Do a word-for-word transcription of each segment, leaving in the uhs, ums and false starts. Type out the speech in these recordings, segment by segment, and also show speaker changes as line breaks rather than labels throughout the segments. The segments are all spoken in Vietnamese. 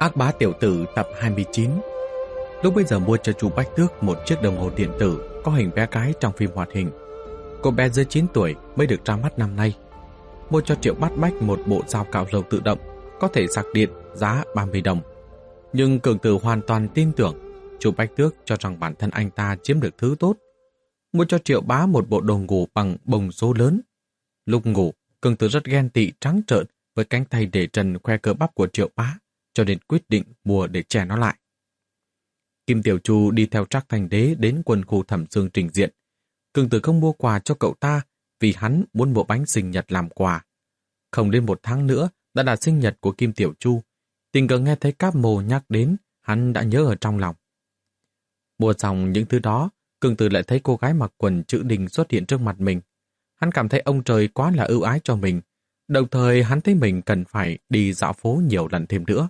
Ác bá tiểu tử tập hai mươi chín. Lúc bây giờ mua cho chú Bách Tước một chiếc đồng hồ điện tử có hình bé gái trong phim hoạt hình. Cô bé dưới chín tuổi mới được ra mắt năm nay. Mua cho Triệu Bát Bách một bộ dao cạo râu tự động, có thể sạc điện, giá ba mươi đồng. Nhưng Cường Tử hoàn toàn tin tưởng chú Bách Tước cho rằng bản thân anh ta chiếm được thứ tốt. Mua cho Triệu Bá một bộ đồ ngủ bằng bông số lớn. Lúc ngủ, Cường Tử rất ghen tị trắng trợn với cánh tay để trần khoe cơ bắp của Triệu Bá, cho nên quyết định mua để che nó lại. Kim Tiểu Chu đi theo Trác Thành Đế đến quân khu Thẩm Xương trình diện. Cường Tử không mua quà cho cậu ta vì hắn muốn mua bánh sinh nhật làm quà. Không đến một tháng nữa đã là sinh nhật của Kim Tiểu Chu. Tình cờ nghe thấy Cáp Mồ nhắc đến, hắn đã nhớ ở trong lòng. Mua xong những thứ đó, Cường Tử lại thấy cô gái mặc quần chữ đình xuất hiện trước mặt mình. Hắn cảm thấy ông trời quá là ưu ái cho mình. Đồng thời hắn thấy mình cần phải đi dạo phố nhiều lần thêm nữa.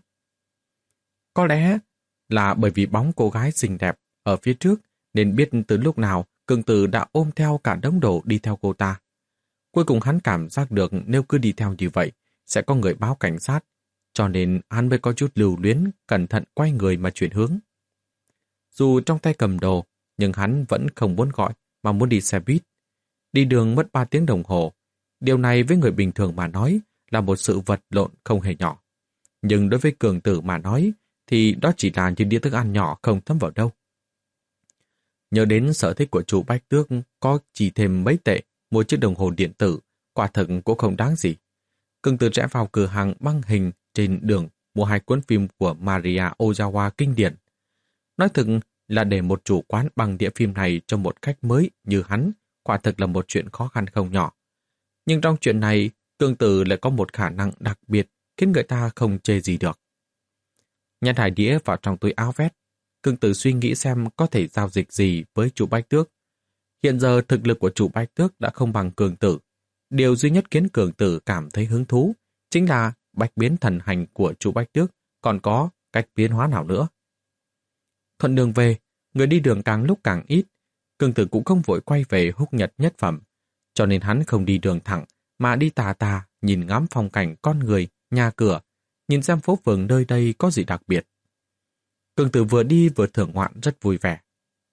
Có lẽ là bởi vì bóng cô gái xinh đẹp ở phía trước nên biết từ lúc nào Cường Tử đã ôm theo cả đống đồ đi theo cô ta. Cuối cùng hắn cảm giác được nếu cứ đi theo như vậy sẽ có người báo cảnh sát, cho nên hắn mới có chút lưu luyến, cẩn thận quay người mà chuyển hướng. Dù trong tay cầm đồ, nhưng hắn vẫn không muốn gọi mà muốn đi xe buýt. Đi đường mất ba tiếng đồng hồ. Điều này với người bình thường mà nói là một sự vật lộn không hề nhỏ. Nhưng đối với Cường Tử mà nói thì đó chỉ là những đĩa thức ăn nhỏ không thấm vào đâu. Nhớ đến sở thích của chú Bách Tước có chỉ thêm mấy tệ mua chiếc đồng hồ điện tử, quả thực cũng không đáng gì. Cường Tử rẽ vào cửa hàng băng hình trên đường mua hai cuốn phim của Maria Ozawa kinh điển. Nói thực là để một chủ quán băng đĩa phim này cho một khách mới như hắn, quả thực là một chuyện khó khăn không nhỏ. Nhưng trong chuyện này, Cường Tử lại có một khả năng đặc biệt khiến người ta không chê gì được. Nhét hai đĩa vào trong túi áo vest, Cường Tử suy nghĩ xem có thể giao dịch gì với chủ Bách Tước. Hiện giờ thực lực của chủ Bách Tước đã không bằng Cường Tử. Điều duy nhất khiến Cường Tử cảm thấy hứng thú chính là bách biến thần hành của chủ Bách Tước còn có cách biến hóa nào nữa. Thuận đường về, người đi đường càng lúc càng ít. Cường Tử cũng không vội quay về Húc Nhật nhất phẩm, cho nên hắn không đi đường thẳng mà đi tà tà nhìn ngắm phong cảnh con người, nhà cửa, nhìn xem phố phường nơi đây có gì đặc biệt. Cường Tử vừa đi vừa thưởng ngoạn rất vui vẻ.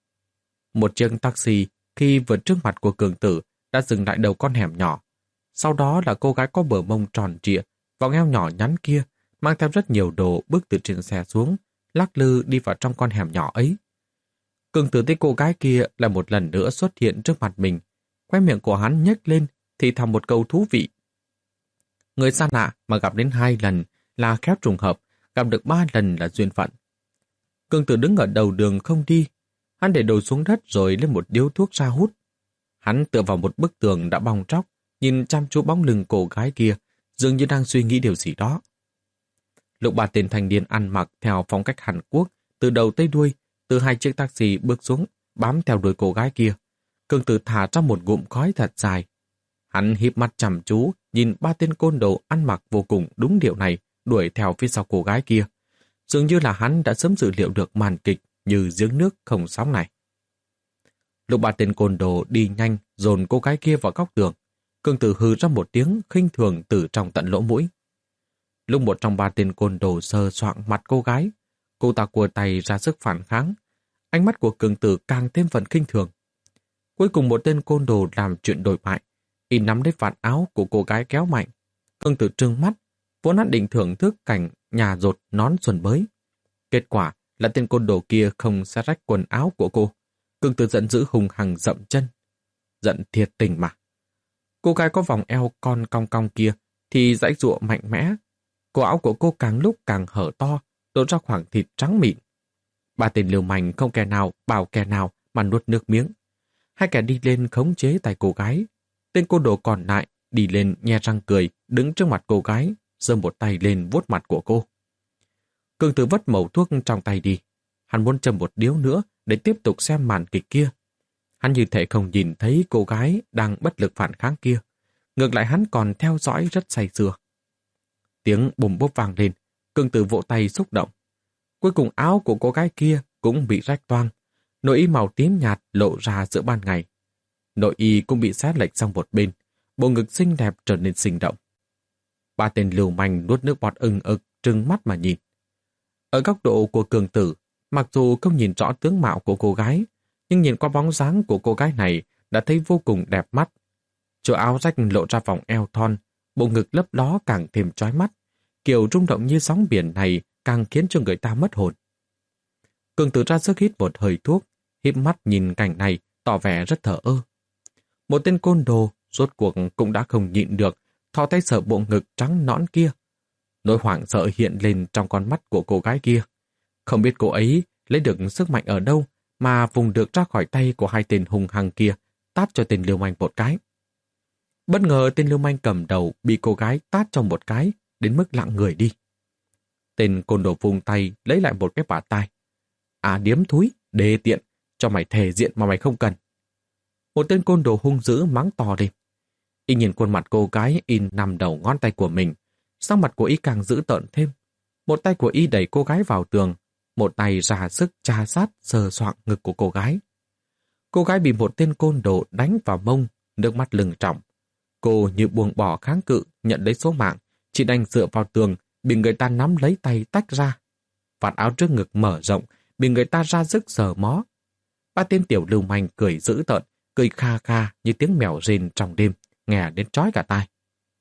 Một chiếc taxi khi vượt trước mặt của Cường Tử đã dừng lại đầu con hẻm nhỏ. Sau đó là cô gái có bờ mông tròn trịa, vòng eo nhỏ nhắn kia, mang theo rất nhiều đồ bước từ trên xe xuống, lắc lư đi vào trong con hẻm nhỏ ấy. Cường Tử thấy cô gái kia là một lần nữa xuất hiện trước mặt mình. Khóe miệng của hắn nhếch lên thì thầm một câu thú vị. Người xa lạ mà gặp đến hai lần là khéo trùng hợp, gặp được ba lần là duyên phận. Cường Tử đứng ở đầu đường không đi. Hắn để đồ xuống đất rồi lấy một điếu thuốc ra hút. Hắn tựa vào một bức tường đã bong tróc, nhìn chăm chú bóng lưng cô gái kia, dường như đang suy nghĩ điều gì đó. Lúc ba tên thanh niên ăn mặc theo phong cách Hàn Quốc, từ đầu tới đuôi, từ hai chiếc taxi bước xuống, bám theo đuôi cô gái kia. Cường Tử thả ra một ngụm khói thật dài. Hắn híp mắt chăm chú, nhìn ba tên côn đồ ăn mặc vô cùng đúng điệu này đuổi theo phía sau cô gái kia. Dường như là hắn đã sớm dự liệu được màn kịch như giếng nước không sóng này. Lúc ba tên côn đồ đi nhanh dồn cô gái kia vào góc tường, Cường Tử hừ ra một tiếng khinh thường từ trong tận lỗ mũi. Lúc một trong ba tên côn đồ sờ soạng mặt cô gái, cô ta cua tay ra sức phản kháng. Ánh mắt của Cường Tử càng thêm phần khinh thường. Cuối cùng một tên côn đồ làm chuyện đổi bại, y nắm lấy vạt áo của cô gái kéo mạnh. Cường Tử trừng mắt, vốn hắn định thưởng thức cảnh nhà rột nón xuân bới. Kết quả là tên côn đồ kia không xé rách quần áo của cô. Cường Tử giận dữ hùng hằng dậm chân. Giận thiệt tình mà. Cô gái có vòng eo con cong cong kia thì giãy giụa mạnh mẽ. Cổ áo của cô càng lúc càng hở to, lộ ra khoảng thịt trắng mịn. Ba tên liều manh không kẻ nào bảo kẻ nào mà nuốt nước miếng. Hai kẻ đi lên khống chế tay cô gái. Tên côn đồ còn lại đi lên nhe răng cười, đứng trước mặt cô gái, giơ một tay lên vuốt mặt của cô. Cường Tử vất mẩu thuốc trong tay đi. Hắn muốn châm một điếu nữa để tiếp tục xem màn kịch kia. Hắn như thể không nhìn thấy cô gái đang bất lực phản kháng kia. Ngược lại hắn còn theo dõi rất say sưa. Tiếng bùm bốp vang lên, Cường Tử vỗ tay xúc động. Cuối cùng áo của cô gái kia cũng bị rách toang. Nội y màu tím nhạt lộ ra giữa ban ngày. Nội y cũng bị xé lệch sang một bên. Bộ ngực xinh đẹp trở nên sinh động. Ba tên lưu manh nuốt nước bọt ưng ực, trừng mắt mà nhìn. Ở góc độ của Cường Tử, mặc dù không nhìn rõ tướng mạo của cô gái, nhưng nhìn qua bóng dáng của cô gái này đã thấy vô cùng đẹp mắt. Chỗ áo rách lộ ra vòng eo thon, bộ ngực lấp ló càng thêm chói mắt. Kiểu rung động như sóng biển này càng khiến cho người ta mất hồn. Cường Tử ra sức hít một hơi thuốc, híp mắt nhìn cảnh này, tỏ vẻ rất thờ ơ. Một tên côn đồ rốt cuộc cũng đã không nhịn được, thò tay sờ bộ ngực trắng nõn kia. Nỗi hoảng sợ hiện lên trong con mắt của cô gái kia. Không biết cô ấy lấy được sức mạnh ở đâu mà vùng được ra khỏi tay của hai tên hung hăng kia, tát cho tên lưu manh một cái. Bất ngờ tên lưu manh cầm đầu bị cô gái tát trong một cái, đến mức lặng người đi. Tên côn đồ vung tay lấy lại một cái bả tai. À điếm thúi, đê tiện, cho mày thề diện mà mày không cần. Một tên côn đồ hung dữ mắng to lên. Y nhìn khuôn mặt cô gái in nằm đầu ngón tay của mình, sắc mặt của Y càng dữ tợn thêm. Một tay của Y đẩy cô gái vào tường, một tay ra sức tra sát sờ soạng ngực của cô gái. Cô gái bị một tên côn đồ đánh vào mông, nước mắt lưng tròng. Cô như buông bỏ kháng cự, nhận lấy số mạng, chỉ đành dựa vào tường, bị người ta nắm lấy tay tách ra. Vạt áo trước ngực mở rộng, bị người ta ra sức sờ mó. Ba tên tiểu lưu manh cười dữ tợn, cười kha kha như tiếng mèo rên trong đêm, nghe đến chói cả tai.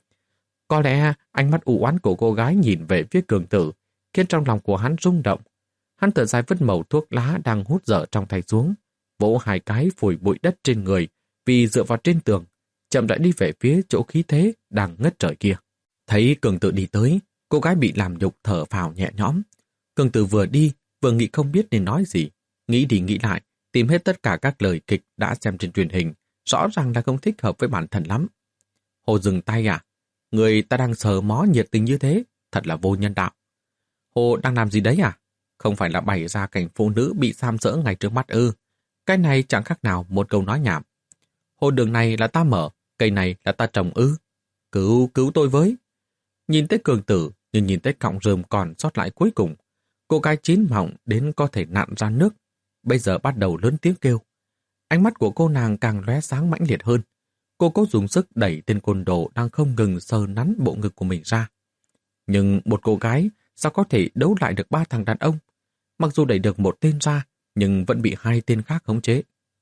Có lẽ ánh mắt u oán của cô gái nhìn về phía Cường Tử, khiến trong lòng của hắn rung động. Hắn thở dài vứt mẩu thuốc lá đang hút dở trong tay xuống, vỗ hai cái phủi bụi đất trên người, vì dựa vào trên tường, chậm rãi đi về phía chỗ khí thế đang ngất trời kia. Thấy Cường Tử đi tới, cô gái bị làm nhục thở phào nhẹ nhõm. Cường Tử vừa đi, vừa nghĩ không biết nên nói gì. Nghĩ đi nghĩ lại, tìm hết tất cả các lời kịch đã xem trên truyền hình, rõ ràng là không thích hợp với bản thân lắm. Hồ dừng tay à? Người ta đang sờ mó nhiệt tình như thế, thật là vô nhân đạo. Hồ đang làm gì đấy à? Không phải là bày ra cảnh phụ nữ bị xàm sỡ ngay trước mắt ư? Cái này chẳng khác nào một câu nói nhảm. Hồ đường này là ta mở, cây này là ta trồng ư? Cứu, cứu tôi với. Nhìn tới Cường Tử, nhưng nhìn tới cọng rơm còn sót lại cuối cùng. Cô gái chín mọng đến có thể nặn ra nước, bây giờ bắt đầu lớn tiếng kêu. Ánh mắt của cô nàng càng lóe sáng mãnh liệt hơn. Cô cố dùng sức đẩy tên côn đồ đang không ngừng sờ nắn bộ ngực của mình ra. Nhưng một cô gái sao có thể đấu lại được ba thằng đàn ông? Mặc dù đẩy được một tên ra, nhưng vẫn bị hai tên khác khống chế.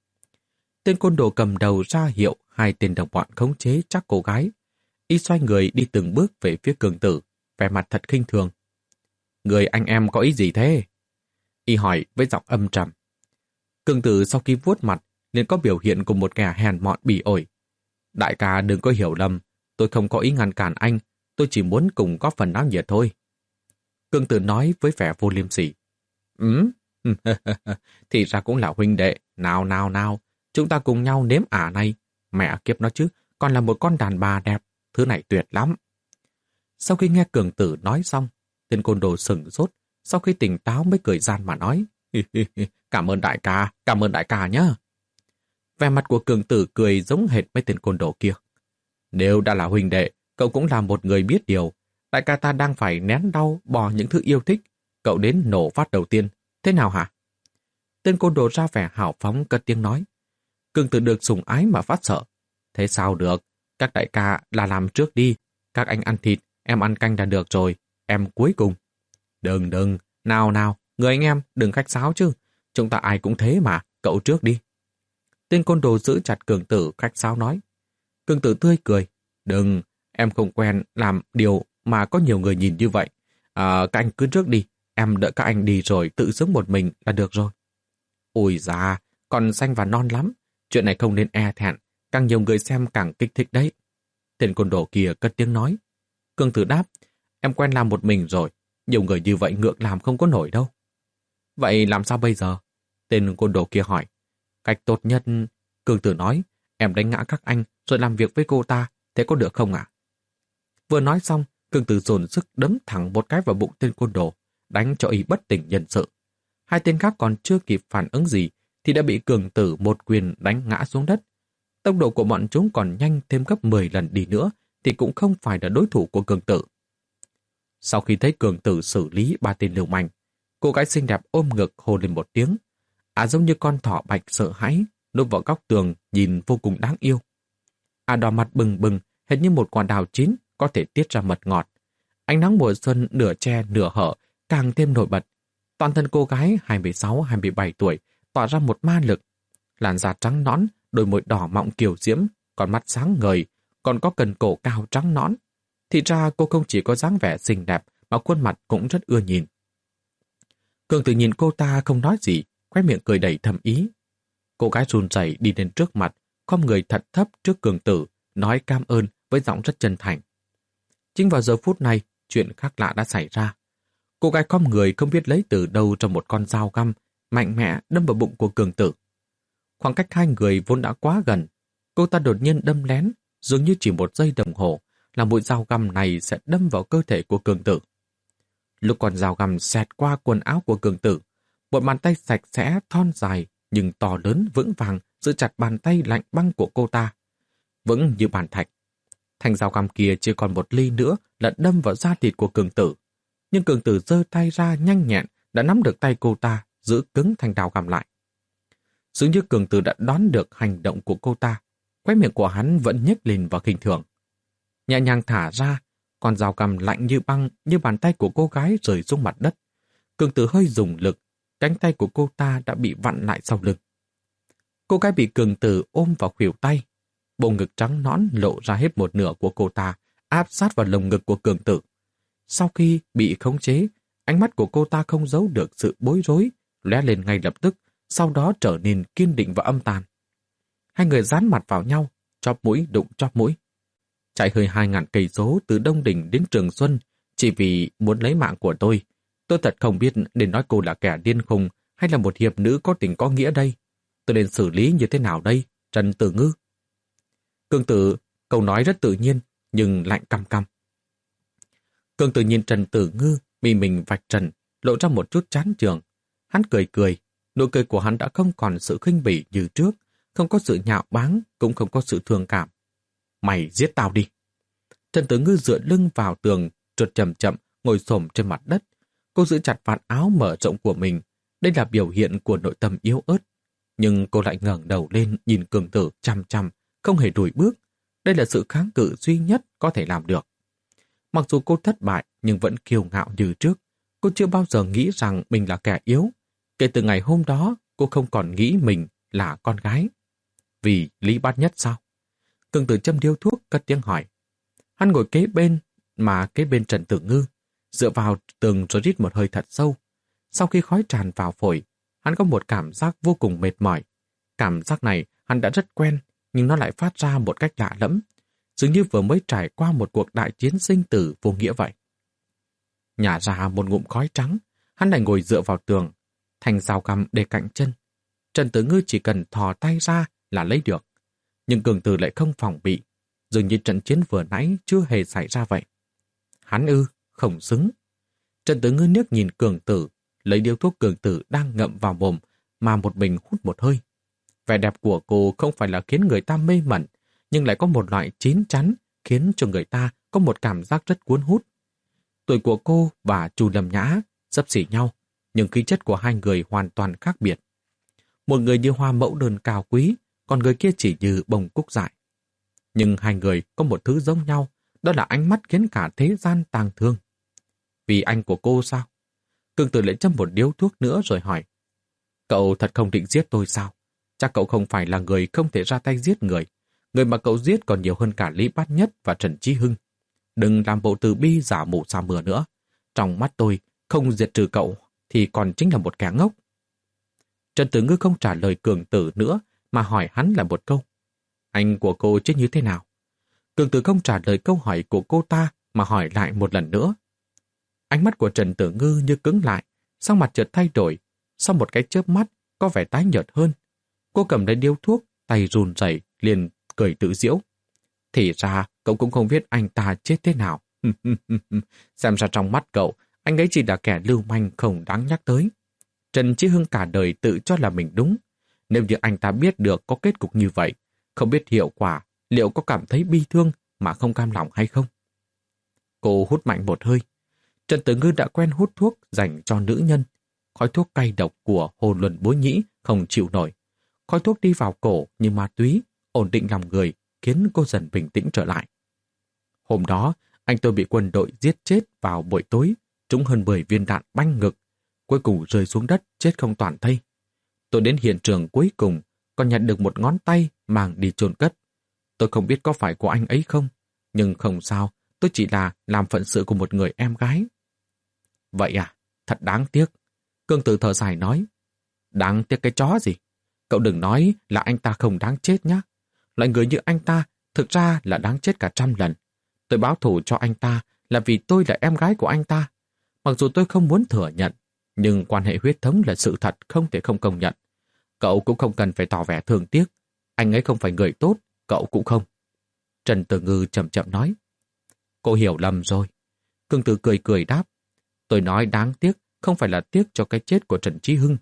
Tên côn đồ cầm đầu ra hiệu hai tên đồng bọn khống chế chắc cô gái. Y xoay người đi từng bước về phía Cường Tử, vẻ mặt thật khinh thường. Người anh em có ý gì thế? Y hỏi với giọng âm trầm. Cường Tử sau khi vuốt mặt, liền có biểu hiện của một kẻ hèn mọn bỉ ổi. Đại ca đừng có hiểu lầm, tôi không có ý ngăn cản anh, tôi chỉ muốn cùng có phần náo nhiệt thôi. Cường Tử nói với vẻ vô liêm sỉ. Ừm, thì ra cũng là huynh đệ, nào nào nào, chúng ta cùng nhau nếm ả này. Mẹ kiếp nó chứ, còn là một con đàn bà đẹp, thứ này tuyệt lắm. Sau khi nghe Cường Tử nói xong, tên côn đồ sửng sốt, sau khi tỉnh táo mới cười gian mà nói. Cảm ơn đại ca, cảm ơn đại ca nhá. Vẻ mặt của Cường Tử cười giống hệt mấy tên côn đồ kia. Nếu đã là huynh đệ, cậu cũng là một người biết điều. Đại ca ta đang phải nén đau bỏ những thứ yêu thích. Cậu đến nổ phát đầu tiên. Thế nào hả? Tên côn đồ ra vẻ hào phóng cất tiếng nói. Cường Tử được sủng ái mà phát sợ. Thế sao được? Các đại ca là làm trước đi. Các anh ăn thịt, em ăn canh là được rồi. Em cuối cùng. Đừng đừng, nào nào, người anh em đừng khách sáo chứ. Chúng ta ai cũng thế mà, cậu trước đi. Tên côn đồ giữ chặt Cường Tử khách sáo nói. Cường Tử tươi cười. Đừng, em không quen làm điều mà có nhiều người nhìn như vậy. À, các anh cứ trước đi, em đợi các anh đi rồi tự sướng một mình là được rồi. Ôi da, còn xanh và non lắm. Chuyện này không nên e thẹn, càng nhiều người xem càng kích thích đấy. Tên côn đồ kia cất tiếng nói. Cường Tử đáp, em quen làm một mình rồi, nhiều người như vậy ngược làm không có nổi đâu. Vậy làm sao bây giờ? Tên côn đồ kia hỏi. Cách tốt nhất, Cường Tử nói, em đánh ngã các anh rồi làm việc với cô ta, thế có được không ạ? Vừa nói xong, Cường Tử dồn sức đấm thẳng một cái vào bụng tên côn đồ, đánh cho y bất tỉnh nhân sự. Hai tên khác còn chưa kịp phản ứng gì thì đã bị Cường Tử một quyền đánh ngã xuống đất. Tốc độ của bọn chúng còn nhanh thêm gấp mười lần đi nữa thì cũng không phải là đối thủ của Cường Tử. Sau khi thấy Cường Tử xử lý ba tên lưu manh, cô gái xinh đẹp ôm ngực hô lên một tiếng. À giống như con thỏ bạch sợ hãi, núp vào góc tường nhìn vô cùng đáng yêu. À đỏ mặt bừng bừng, hệt như một quả đào chín có thể tiết ra mật ngọt. Ánh nắng mùa xuân nửa che nửa hở càng thêm nổi bật, Toàn thân cô gái hai mươi sáu hai mươi bảy tuổi tỏa ra một ma lực. Làn da trắng nõn, đôi môi đỏ mọng kiều diễm, con mắt sáng ngời, còn có cần cổ cao trắng nõn. Thì ra cô không chỉ có dáng vẻ xinh đẹp mà khuôn mặt cũng rất ưa nhìn. Cường Tử nhìn cô ta không nói gì, khóe miệng cười đầy thầm ý. Cô gái run rẩy đi đến trước mặt, khom người thật thấp trước Cường Tử, nói cảm ơn với giọng rất chân thành. Chính vào giờ phút này, chuyện khác lạ đã xảy ra. Cô gái khom người không biết lấy từ đâu trong một con dao găm, mạnh mẽ đâm vào bụng của Cường Tử. Khoảng cách hai người vốn đã quá gần, cô ta đột nhiên đâm lén, dường như chỉ một giây đồng hồ, là mũi dao găm này sẽ đâm vào cơ thể của Cường Tử. Lúc con dao găm xẹt qua quần áo của Cường Tử, một bàn tay sạch sẽ, thon dài, nhưng to lớn vững vàng giữ chặt bàn tay lạnh băng của cô ta. Vững như bàn thạch. Thanh dao găm kia chỉ còn một ly nữa là đâm vào da thịt của Cường Tử. Nhưng Cường Tử giơ tay ra nhanh nhẹn đã nắm được tay cô ta, giữ cứng thanh dao găm lại. Dường như Cường Tử đã đoán được hành động của cô ta, khóe miệng của hắn vẫn nhếch lên và khinh thường. Nhẹ nhàng thả ra, con dao găm lạnh như băng như bàn tay của cô gái rơi xuống mặt đất. Cường Tử hơi dùng lực, cánh tay của cô ta đã bị vặn lại sau lưng. Cô gái bị Cường Tử ôm vào khuỷu tay, bộ ngực trắng nõn lộ ra hết một nửa của cô ta, áp sát vào lồng ngực của Cường Tử. Sau khi bị khống chế, ánh mắt của cô ta không giấu được sự bối rối, lóe lên ngay lập tức, sau đó trở nên kiên định và âm tàn. Hai người dán mặt vào nhau, chóp mũi đụng chóp mũi. Chạy hơi hai ngàn cây số từ Đông Đình đến Trường Xuân chỉ vì muốn lấy mạng của tôi. Tôi thật không biết nên nói cô là kẻ điên khùng hay là một hiệp nữ có tình có nghĩa đây. Tôi nên xử lý như thế nào đây, Trần Tử Ngư? Cường Tử, câu nói rất tự nhiên, nhưng lạnh căm căm. Cường Tử nhìn Trần Tử Ngư, bị mình vạch trần, lộ ra một chút chán chường. Hắn cười cười, nụ cười của hắn đã không còn sự khinh bỉ như trước, không có sự nhạo báng, cũng không có sự thương cảm. Mày giết tao đi. Trần Tử Ngư dựa lưng vào tường, trượt chậm chậm, ngồi xổm trên mặt đất. Cô giữ chặt vạt áo mở rộng của mình. Đây là biểu hiện của nội tâm yếu ớt. Nhưng cô lại ngẩng đầu lên nhìn Cường Tử chăm chăm, không hề lùi bước. Đây là sự kháng cự duy nhất có thể làm được. Mặc dù cô thất bại nhưng vẫn kiêu ngạo như trước. Cô chưa bao giờ nghĩ rằng mình là kẻ yếu. Kể từ ngày hôm đó, cô không còn nghĩ mình là con gái. Vì Lý Bát Nhất sao? Cường Tử châm điếu thuốc cất tiếng hỏi. Hắn ngồi kế bên, mà kế bên Trần Tử Ngư, dựa vào tường rồi rít một hơi thật sâu. Sau khi khói tràn vào phổi, hắn có một cảm giác vô cùng mệt mỏi. Cảm giác này hắn đã rất quen, nhưng nó lại phát ra một cách lạ lẫm, dường như vừa mới trải qua một cuộc đại chiến sinh tử vô nghĩa vậy. Nhả ra một ngụm khói trắng, hắn lại ngồi dựa vào tường, thành dao găm để cạnh chân. Trần Tử Ngư chỉ cần thò tay ra là lấy được. Nhưng Cường Tử lại không phòng bị, dường như trận chiến vừa nãy chưa hề xảy ra vậy. Hắn ư, không xứng. Trần Tử Ngư liếc nhìn Cường Tử, lấy điếu thuốc Cường Tử đang ngậm vào mồm mà một mình hút một hơi. Vẻ đẹp của cô không phải là khiến người ta mê mẩn, nhưng lại có một loại chín chắn khiến cho người ta có một cảm giác rất cuốn hút. Tuổi của cô và Chu Lâm Nhã xấp xỉ nhau, nhưng khí chất của hai người hoàn toàn khác biệt. Một người như hoa mẫu đơn cao quý, còn người kia chỉ như bông cúc dại. Nhưng hai người có một thứ giống nhau, đó là ánh mắt khiến cả thế gian tang thương. Vì anh của cô sao? Cường Tử lại châm một điếu thuốc nữa rồi hỏi. Cậu thật không định giết tôi sao? Chắc cậu không phải là người không thể ra tay giết người. Người mà cậu giết còn nhiều hơn cả Lý Bát Nhất và Trần Chí Hưng. Đừng làm bộ từ bi giả mù sa mưa nữa. Trong mắt tôi, không diệt trừ cậu thì còn chính là một kẻ ngốc. Trần Tử Ngư không trả lời Cường Tử nữa mà hỏi hắn là một câu. Anh của cô chết như thế nào? Cường Tử không trả lời câu hỏi của cô ta mà hỏi lại một lần nữa. Ánh mắt của Trần Tử Ngư như cứng lại, sắc mặt chợt thay đổi, sau một cái chớp mắt có vẻ tái nhợt hơn. Cô cầm lấy điếu thuốc, tay run rẩy liền cười tự giễu. Thì ra cậu cũng không biết anh ta chết thế nào. Xem ra trong mắt cậu, anh ấy chỉ là kẻ lưu manh không đáng nhắc tới. Trần Chí Hưng cả đời tự cho là mình đúng. Nếu như anh ta biết được có kết cục như vậy, không biết hiệu quả, liệu có cảm thấy bi thương mà không cam lòng hay không? Cô hút mạnh một hơi. Trần Tử Ngư đã quen hút thuốc dành cho nữ nhân. Khói thuốc cay độc của Hồ Luân Bối Nhĩ không chịu nổi. Khói thuốc đi vào cổ như ma túy, ổn định lòng người, khiến cô dần bình tĩnh trở lại. Hôm đó, anh tôi bị quân đội giết chết vào buổi tối, trúng hơn mười viên đạn banh ngực. cuối cùng rơi xuống đất chết không toàn thây. Tôi đến hiện trường cuối cùng còn nhặt được một ngón tay mang đi chôn cất. Tôi không biết có phải của anh ấy không, nhưng không sao, tôi chỉ là làm phận sự của một người em gái. Vậy à, thật đáng tiếc. Cương Tử thở dài nói. Đáng tiếc cái chó gì? Cậu đừng nói là anh ta không đáng chết nhé. Loại người như anh ta thực ra là đáng chết cả trăm lần. Tôi báo thù cho anh ta là vì tôi là em gái của anh ta. Mặc dù tôi không muốn thừa nhận, nhưng quan hệ huyết thống là sự thật không thể không công nhận. Cậu cũng không cần phải tỏ vẻ thương tiếc. Anh ấy không phải người tốt, cậu cũng không. Trần Tử Ngư chậm chậm nói. Cô hiểu lầm rồi. Cương Tử cười cười đáp. Tôi nói đáng tiếc không phải là tiếc cho cái chết của Trần Chí Hưng.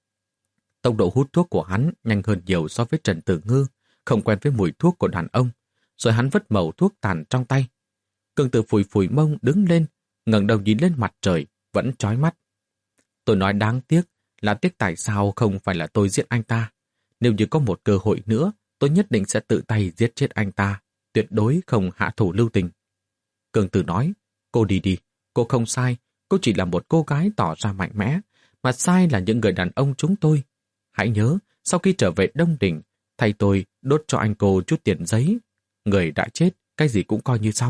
Tốc độ hút thuốc của hắn nhanh hơn nhiều so với Trần Tử Ngư, không quen với mùi thuốc của đàn ông, rồi hắn vứt mẩu thuốc tàn trong tay. Cương Tử phủi phủi mông đứng lên, ngẩng đầu nhìn lên mặt trời, vẫn chói mắt. Tôi nói đáng tiếc là tiếc tại sao không phải là tôi giết anh ta. Nếu như có một cơ hội nữa, tôi nhất định sẽ tự tay giết chết anh ta, tuyệt đối không hạ thủ lưu tình. Cương Tử nói, cô đi đi, cô không sai, cô chỉ là một cô gái tỏ ra mạnh mẽ, mà sai là những người đàn ông chúng tôi. Hãy nhớ, sau khi trở về Đông Đỉnh, thầy tôi đốt cho anh cô chút tiền giấy. Người đã chết, cái gì cũng coi như xong.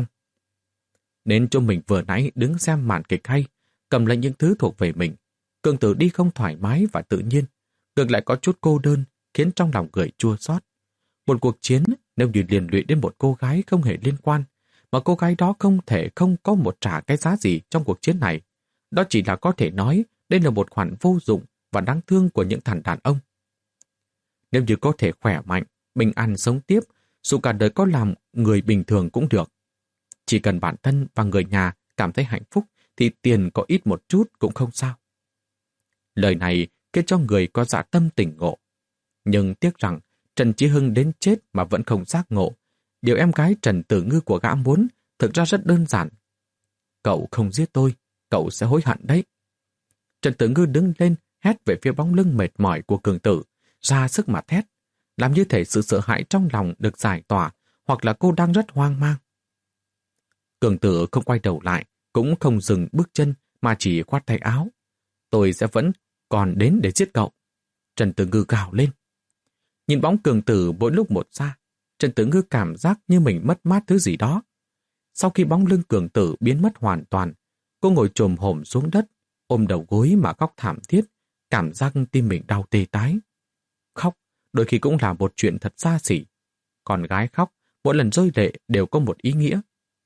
Đến chỗ mình vừa nãy đứng xem màn kịch hay, cầm lấy những thứ thuộc về mình. Cương Tử đi không thoải mái và tự nhiên, ngược lại có chút cô đơn, khiến trong lòng người chua xót. Một cuộc chiến nếu như liên lụy đến một cô gái không hề liên quan, mà cô gái đó không thể không có một trả cái giá gì trong cuộc chiến này. Đó chỉ là có thể nói đây là một khoản vô dụng và đáng thương của những thằng đàn ông. Nếu như có thể khỏe mạnh, bình an sống tiếp, dù cả đời có làm người bình thường cũng được. Chỉ cần bản thân và người nhà cảm thấy hạnh phúc thì tiền có ít một chút cũng không sao. Lời này khiến cho người có dạ tâm tỉnh ngộ. Nhưng tiếc rằng Trần Chí Hưng đến chết mà vẫn không giác ngộ. Điều em gái Trần Tử Ngư của gã muốn thực ra rất đơn giản. Cậu không giết tôi, cậu sẽ hối hận đấy. Trần Tử Ngư đứng lên hét về phía bóng lưng mệt mỏi của Cường Tử, ra sức mà thét, làm như thể sự sợ hãi trong lòng được giải tỏa, hoặc là cô đang rất hoang mang. Cường Tử không quay đầu lại, cũng không dừng bước chân mà chỉ khoát tay áo. Tôi sẽ vẫn còn đến để giết cậu. Trần Tử Ngư gào lên. Nhìn bóng Cường Tử mỗi lúc một xa, Trần Tử Ngư cảm giác như mình mất mát thứ gì đó. Sau khi bóng lưng Cường Tử biến mất hoàn toàn, cô ngồi chồm hổm xuống đất, ôm đầu gối mà khóc thảm thiết, cảm giác tim mình đau tê tái. Khóc đôi khi cũng là một chuyện thật xa xỉ. Còn gái khóc, mỗi lần rơi lệ đều có một ý nghĩa.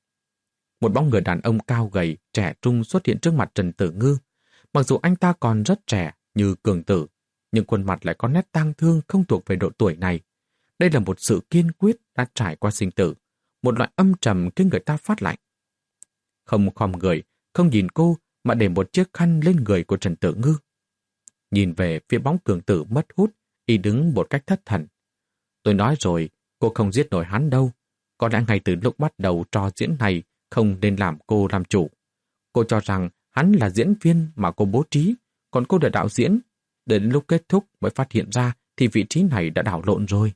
Một bóng người đàn ông cao gầy, trẻ trung xuất hiện trước mặt Trần Tử Ngư. Mặc dù anh ta còn rất trẻ như Cường Tử, nhưng khuôn mặt lại có nét tang thương không thuộc về độ tuổi này. Đây là một sự kiên quyết đã trải qua sinh tử, một loại âm trầm khiến người ta phát lạnh. Không khom người, không nhìn cô mà để một chiếc khăn lên người của Trần Tử Ngư. Nhìn về phía bóng Cường Tử mất hút, y đứng một cách thất thần. Tôi nói rồi, cô không giết nổi hắn đâu. Có lẽ ngay từ lúc bắt đầu trò diễn này không nên làm cô làm chủ. Cô cho rằng hắn là diễn viên mà cô bố trí, còn cô là đạo diễn. Đến lúc kết thúc mới phát hiện ra thì vị trí này đã đảo lộn rồi.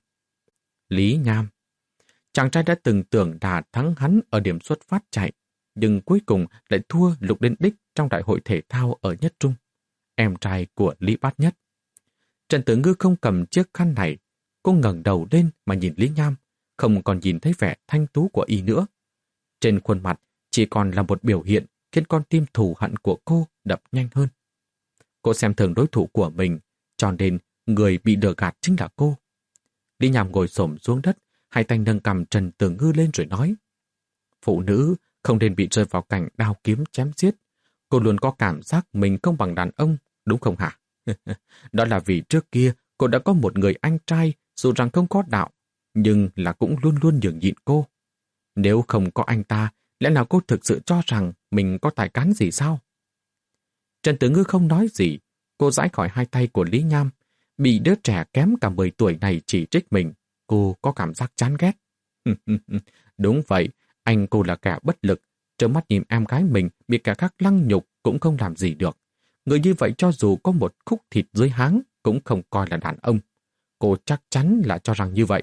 Lý Nham. Chàng trai đã từng tưởng đã thắng hắn ở điểm xuất phát chạy, nhưng cuối cùng lại thua Lục đến đích trong đại hội thể thao ở Nhất Trung. Em trai của Lý Bát Nhất. Trần Tử Ngư không cầm chiếc khăn này. Cô ngẩng đầu lên mà nhìn Lý Nham, không còn nhìn thấy vẻ thanh tú của y nữa. Trên khuôn mặt chỉ còn là một biểu hiện khiến con tim thù hận của cô đập nhanh hơn. Cô xem thường đối thủ của mình, cho nên người bị lừa gạt chính là cô. Lý Nham ngồi xổm xuống đất, hai tay nâng cầm Trần Tử Ngư lên rồi nói: Phụ nữ không nên bị rơi vào cảnh đao kiếm chém giết. Cô luôn có cảm giác mình không bằng đàn ông, đúng không hả? Đó là vì trước kia cô đã có một người anh trai dù rằng không có đạo, nhưng là cũng luôn luôn nhường nhịn cô. Nếu không có anh ta, lẽ nào cô thực sự cho rằng mình có tài cán gì sao? Trần Tử Ngư không nói gì, cô giãy khỏi hai tay của Lý Nham. Bị đứa trẻ kém cả mười tuổi này chỉ trích mình, cô có cảm giác chán ghét. Đúng vậy, anh cô là kẻ bất lực, trơ mắt nhìn em gái mình bị kẻ khác lăng nhục cũng không làm gì được. Người như vậy cho dù có một khúc thịt dưới háng cũng không coi là đàn ông. Cô chắc chắn là cho rằng như vậy.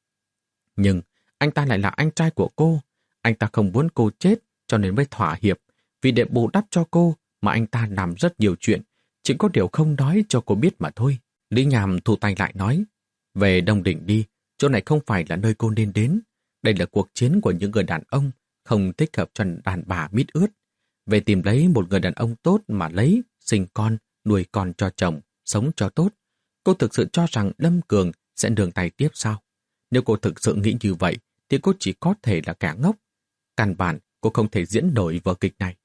Nhưng anh ta lại là anh trai của cô. Anh ta không muốn cô chết cho nên mới thỏa hiệp. Vì để bù đắp cho cô mà anh ta làm rất nhiều chuyện, Chỉ có điều không nói cho cô biết mà thôi. Lý Nham thu tay lại nói, về Đông Đỉnh đi, chỗ này không phải là nơi cô nên đến. Đây là cuộc chiến của những người đàn ông, không thích hợp cho đàn bà mít ướt. Về tìm lấy một người đàn ông tốt mà lấy, sinh con, nuôi con cho chồng, sống cho tốt. Cô thực sự cho rằng Lâm Cường sẽ nương tay tiếp sao? Nếu cô thực sự nghĩ như vậy, thì cô chỉ có thể là kẻ ngốc. Căn bản, cô không thể diễn nổi vở kịch này.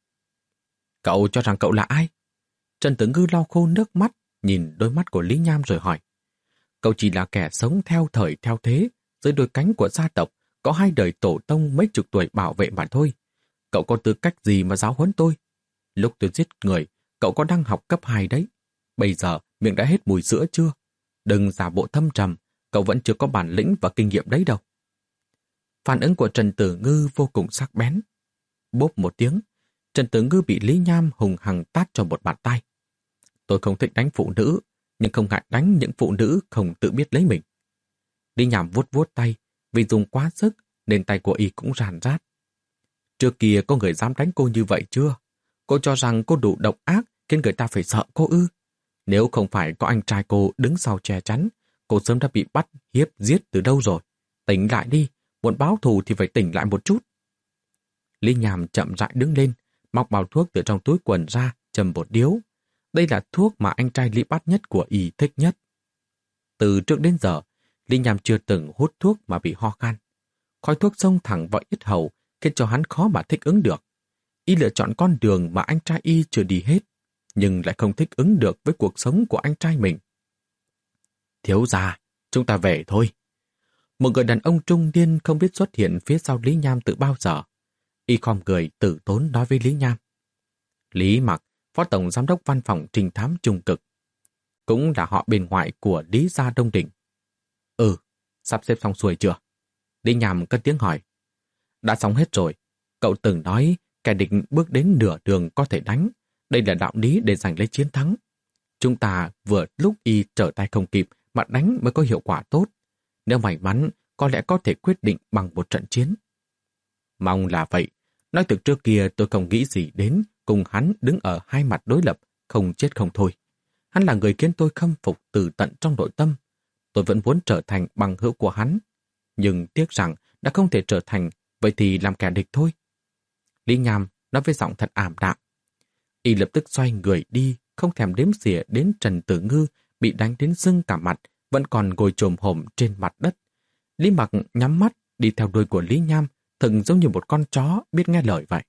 Cậu cho rằng cậu là ai? Trần Tử Ngư lau khô nước mắt, nhìn đôi mắt của Lý Nham rồi hỏi. Cậu chỉ là kẻ sống theo thời theo thế, dưới đôi cánh của gia tộc, có hai đời tổ tông mấy chục tuổi bảo vệ mà thôi. Cậu có tư cách gì mà giáo huấn tôi? Lúc tôi giết người, cậu có đang học cấp hai đấy. Bây giờ miệng đã hết mùi sữa chưa? Đừng giả bộ thâm trầm, cậu vẫn chưa có bản lĩnh và kinh nghiệm đấy đâu. Phản ứng của Trần Tử Ngư vô cùng sắc bén. Bốp một tiếng, Trần Tử Ngư bị Lý Nham hùng hằng tát cho một bàn tay. Tôi không thích đánh phụ nữ, nhưng không ngại đánh những phụ nữ không tự biết lấy mình. Lý Nham vuốt vuốt tay, vì dùng quá sức nên tay của y cũng ràn rát. Trước kia có người dám đánh cô như vậy chưa? Cô cho rằng cô đủ độc ác khiến người ta phải sợ cô ư? Nếu không phải có anh trai cô đứng sau che chắn, cô sớm đã bị bắt, hiếp, giết từ đâu rồi. Tỉnh lại đi, muốn báo thù thì phải tỉnh lại một chút. Lý Nham chậm rãi đứng lên, móc bao thuốc từ trong túi quần ra, châm một điếu. Đây là thuốc mà anh trai Lý Bát Nhất của y thích nhất. Từ trước đến giờ, Lý Nham chưa từng hút thuốc mà bị ho khan. Khói thuốc xông thẳng vào yết hầu, khiến cho hắn khó mà thích ứng được. Y lựa chọn con đường mà anh trai y chưa đi hết, nhưng lại không thích ứng được với cuộc sống của anh trai mình. Thiếu gia, chúng ta về thôi. Một người đàn ông trung niên không biết xuất hiện phía sau Lý Nham từ bao giờ. Y khom người tử tốn nói với Lý Nham. Lý Mặc, Phó Tổng Giám đốc Văn phòng Trinh thám Trung Cực, cũng là họ bên ngoại của Lý gia Đông Đỉnh. Ừ, sắp xếp xong xuôi chưa? Lý Nham cất tiếng hỏi. Đã xong hết rồi. Cậu từng nói kẻ địch bước đến nửa đường có thể đánh. Đây là đạo lý để giành lấy chiến thắng. Chúng ta vừa lúc y trở tay không kịp mà đánh mới có hiệu quả tốt. Nếu may mắn, có lẽ có thể quyết định bằng một trận chiến. Mong là vậy. Nói thực trước kia tôi không nghĩ gì đến cùng hắn đứng ở hai mặt đối lập, không chết không thôi. Hắn là người khiến tôi khâm phục từ tận trong nội tâm. Tôi vẫn muốn trở thành bằng hữu của hắn. Nhưng tiếc rằng đã không thể trở thành, vậy thì làm kẻ địch thôi. Lý Nham nói với giọng thật ảm đạm. Y lập tức xoay người đi, không thèm đếm xỉa đến Trần Tử Ngư bị đánh đến sưng cả mặt, vẫn còn ngồi chồm hổm trên mặt đất. Lý Mặc nhắm mắt đi theo đuôi của Lý Nham, thừng giống như một con chó biết nghe lời vậy.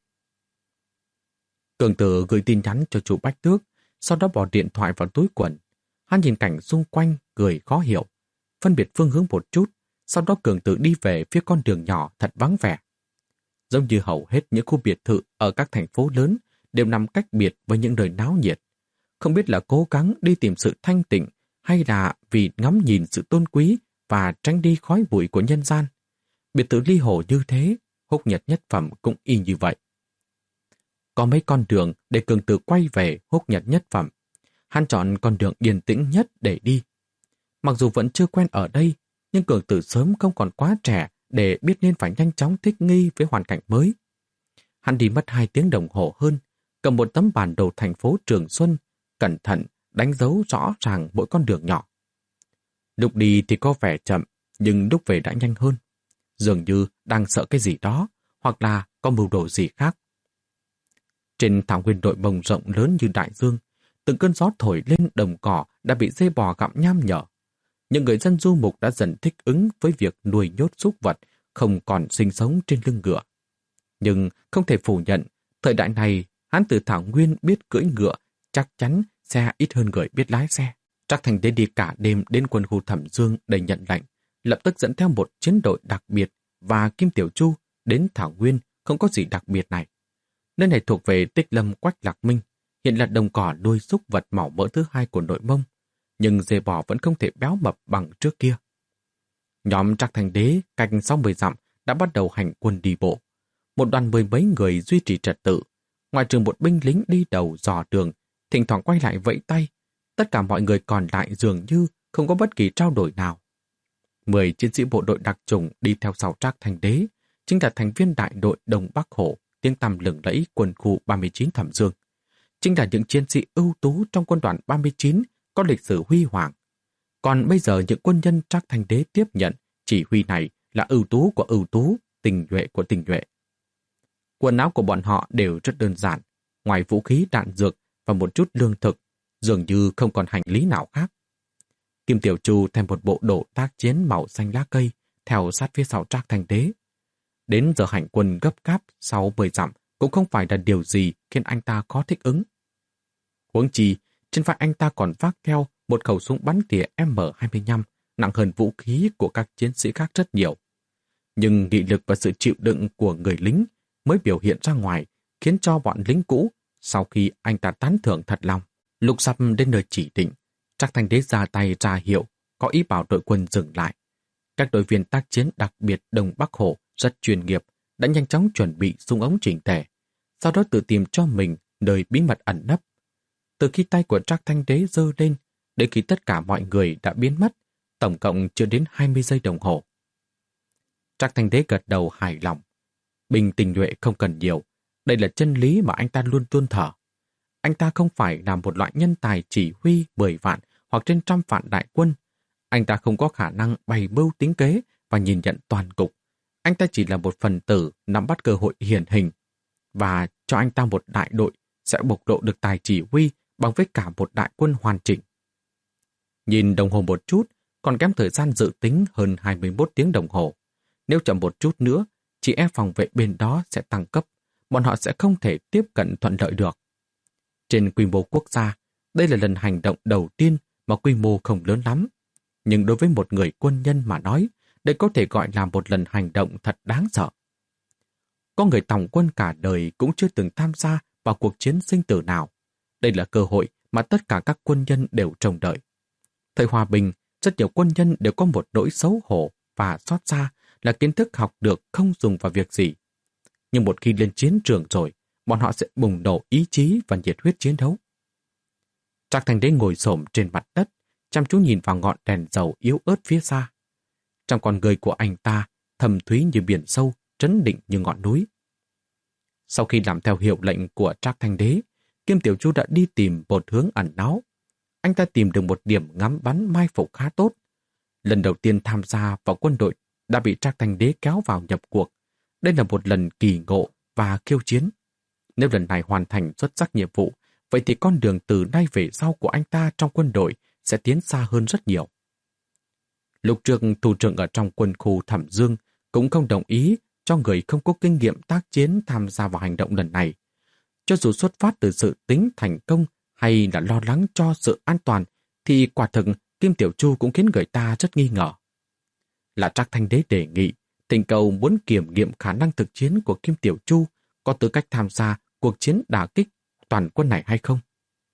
Cường Tử gửi tin nhắn cho chú Bách Tước, sau đó bỏ điện thoại vào túi quần. Hắn nhìn cảnh xung quanh, cười khó hiểu, phân biệt phương hướng một chút, sau đó Cường Tử đi về phía con đường nhỏ thật vắng vẻ. Giống như hầu hết những khu biệt thự ở các thành phố lớn đều nằm cách biệt với những nơi náo nhiệt. Không biết là cố gắng đi tìm sự thanh tịnh hay là vì ngắm nhìn sự tôn quý và tránh đi khói bụi của nhân gian. Biệt thự Ly Hồ như thế, Húc Nhật Nhất Phẩm cũng y như vậy. Có mấy con đường để Cường Tử quay về Húc Nhật Nhất Phẩm. Hắn chọn con đường yên tĩnh nhất để đi. Mặc dù vẫn chưa quen ở đây, nhưng Cường Tử sớm không còn quá trẻ để biết nên phải nhanh chóng thích nghi với hoàn cảnh mới. Hắn đi mất hai tiếng đồng hồ hơn, cầm một tấm bản đồ thành phố Trường Xuân, cẩn thận đánh dấu rõ ràng mỗi con đường nhỏ. Lúc đi thì có vẻ chậm, nhưng lúc về đã nhanh hơn. Dường như đang sợ cái gì đó, hoặc là có mưu đồ gì khác. Trên thảo nguyên nội bồng rộng lớn như đại dương, từng cơn gió thổi lên đồng cỏ đã bị dê bò gặm nham nhở. Những người dân du mục đã dần thích ứng với việc nuôi nhốt súc vật, không còn sinh sống trên lưng ngựa. Nhưng không thể phủ nhận, thời đại này, hắn từ thảo nguyên biết cưỡi ngựa, chắc chắn xe ít hơn người biết lái xe. Trác Thành Đế đi cả đêm đến quân khu Thẩm Dương để nhận lệnh, lập tức dẫn theo một chiến đội đặc biệt và Kim Tiểu Chu đến thảo nguyên không có gì đặc biệt này. Nơi này thuộc về Tích Lâm Quách Lạc Minh, hiện là đồng cỏ nuôi súc vật màu mỡ thứ hai của nội Mông, nhưng dê bò vẫn không thể béo mập bằng trước kia. Nhóm Trác Thành Đế cạnh sáu mươi dặm đã bắt đầu hành quân đi bộ. Một đoàn mười mấy người duy trì trật tự, ngoài trừ một binh lính đi đầu dò đường, thỉnh thoảng quay lại vẫy tay. Tất cả mọi người còn lại dường như không có bất kỳ trao đổi nào. Mười chiến sĩ bộ đội đặc chủng đi theo sau Trác Thành Đế, chính là thành viên đại đội Đông Bắc Hổ, tiếng tăm lừng lẫy quân khu ba mươi chín Thẩm Dương. chính là những chiến sĩ ưu tú trong quân đoàn ba mươi chín có lịch sử huy hoàng. Còn bây giờ những quân nhân Trác Thanh Đế tiếp nhận chỉ huy này là ưu tú của ưu tú, tinh nhuệ của tinh nhuệ. Quần áo của bọn họ đều rất đơn giản, ngoài vũ khí đạn dược và một chút lương thực, dường như không còn hành lý nào khác. Kim Tiểu Chu thêm một bộ đồ tác chiến màu xanh lá cây, theo sát phía sau Trác Thanh Đế. Đến giờ hành quân gấp gáp sau mười dặm cũng không phải là điều gì khiến anh ta khó thích ứng. Huống chi, trên vai anh ta còn vác theo một khẩu súng bắn tỉa M hai mươi lăm, nặng hơn vũ khí của các chiến sĩ khác rất nhiều. Nhưng nghị lực và sự chịu đựng của người lính mới biểu hiện ra ngoài, khiến cho bọn lính cũ, sau khi anh ta tán thưởng thật lòng, lúc sắp đến nơi chỉ định, Trác Thanh Đế ra tay ra hiệu, có ý bảo đội quân dừng lại. Các đội viên tác chiến đặc biệt Đông Bắc Hồ rất chuyên nghiệp, đã nhanh chóng chuẩn bị súng ống chỉnh tề, sau đó tự tìm cho mình nơi bí mật ẩn nấp. Từ khi tay của Trác Thanh Đế giơ lên, đến khi tất cả mọi người đã biến mất, tổng cộng chưa đến hai mươi giây đồng hồ. Trác Thanh Đế gật đầu hài lòng. Bình tình nhuệ không cần nhiều, đây là chân lý mà anh ta luôn tuân thở. Anh ta không phải là một loại nhân tài chỉ huy mười vạn hoặc trên trăm vạn đại quân. Anh ta không có khả năng bày mưu tính kế và nhìn nhận toàn cục. Anh ta chỉ là một phần tử nắm bắt cơ hội hiển hình. Và cho anh ta một đại đội sẽ bộc lộ được tài chỉ huy bằng với cả một đại quân hoàn chỉnh. Nhìn đồng hồ một chút, còn kém thời gian dự tính hơn hai mươi mốt tiếng đồng hồ. Nếu chậm một chút nữa, chỉ e phòng vệ bên đó sẽ tăng cấp, bọn họ sẽ không thể tiếp cận thuận lợi được. Trên quy mô quốc gia, đây là lần hành động đầu tiên mà quy mô không lớn lắm. Nhưng đối với một người quân nhân mà nói, đây có thể gọi là một lần hành động thật đáng sợ. Có người tòng quân cả đời cũng chưa từng tham gia vào cuộc chiến sinh tử nào. Đây là cơ hội mà tất cả các quân nhân đều trông đợi. Thời hòa bình, rất nhiều quân nhân đều có một nỗi xấu hổ và xót xa là kiến thức học được không dùng vào việc gì. Nhưng một khi lên chiến trường rồi, bọn họ sẽ bùng nổ ý chí và nhiệt huyết chiến đấu. Trác Thanh Đế ngồi xổm trên mặt đất, chăm chú nhìn vào ngọn đèn dầu yếu ớt phía xa. Trong con người của anh ta, thầm thúy như biển sâu, trấn định như ngọn núi. Sau khi làm theo hiệu lệnh của Trác Thanh Đế, Kim Tiểu Chu đã đi tìm một hướng ẩn náu. Anh ta tìm được một điểm ngắm bắn mai phục khá tốt. Lần đầu tiên tham gia vào quân đội đã bị Trác Thanh Đế kéo vào nhập cuộc. Đây là một lần kỳ ngộ và khiêu chiến. Nếu lần này hoàn thành xuất sắc nhiệm vụ, vậy thì con đường từ nay về sau của anh ta trong quân đội sẽ tiến xa hơn rất nhiều. Lúc trước thủ trưởng ở trong quân khu Thẩm Dương cũng không đồng ý cho người không có kinh nghiệm tác chiến tham gia vào hành động lần này. Cho dù xuất phát từ sự tính thành công hay là lo lắng cho sự an toàn, thì quả thực Kim Tiểu Chu cũng khiến người ta rất nghi ngờ. Là Trác Thanh Đế đề nghị, thỉnh cầu muốn kiểm nghiệm khả năng thực chiến của Kim Tiểu Chu có tư cách tham gia cuộc chiến đả kích toàn quân này hay không.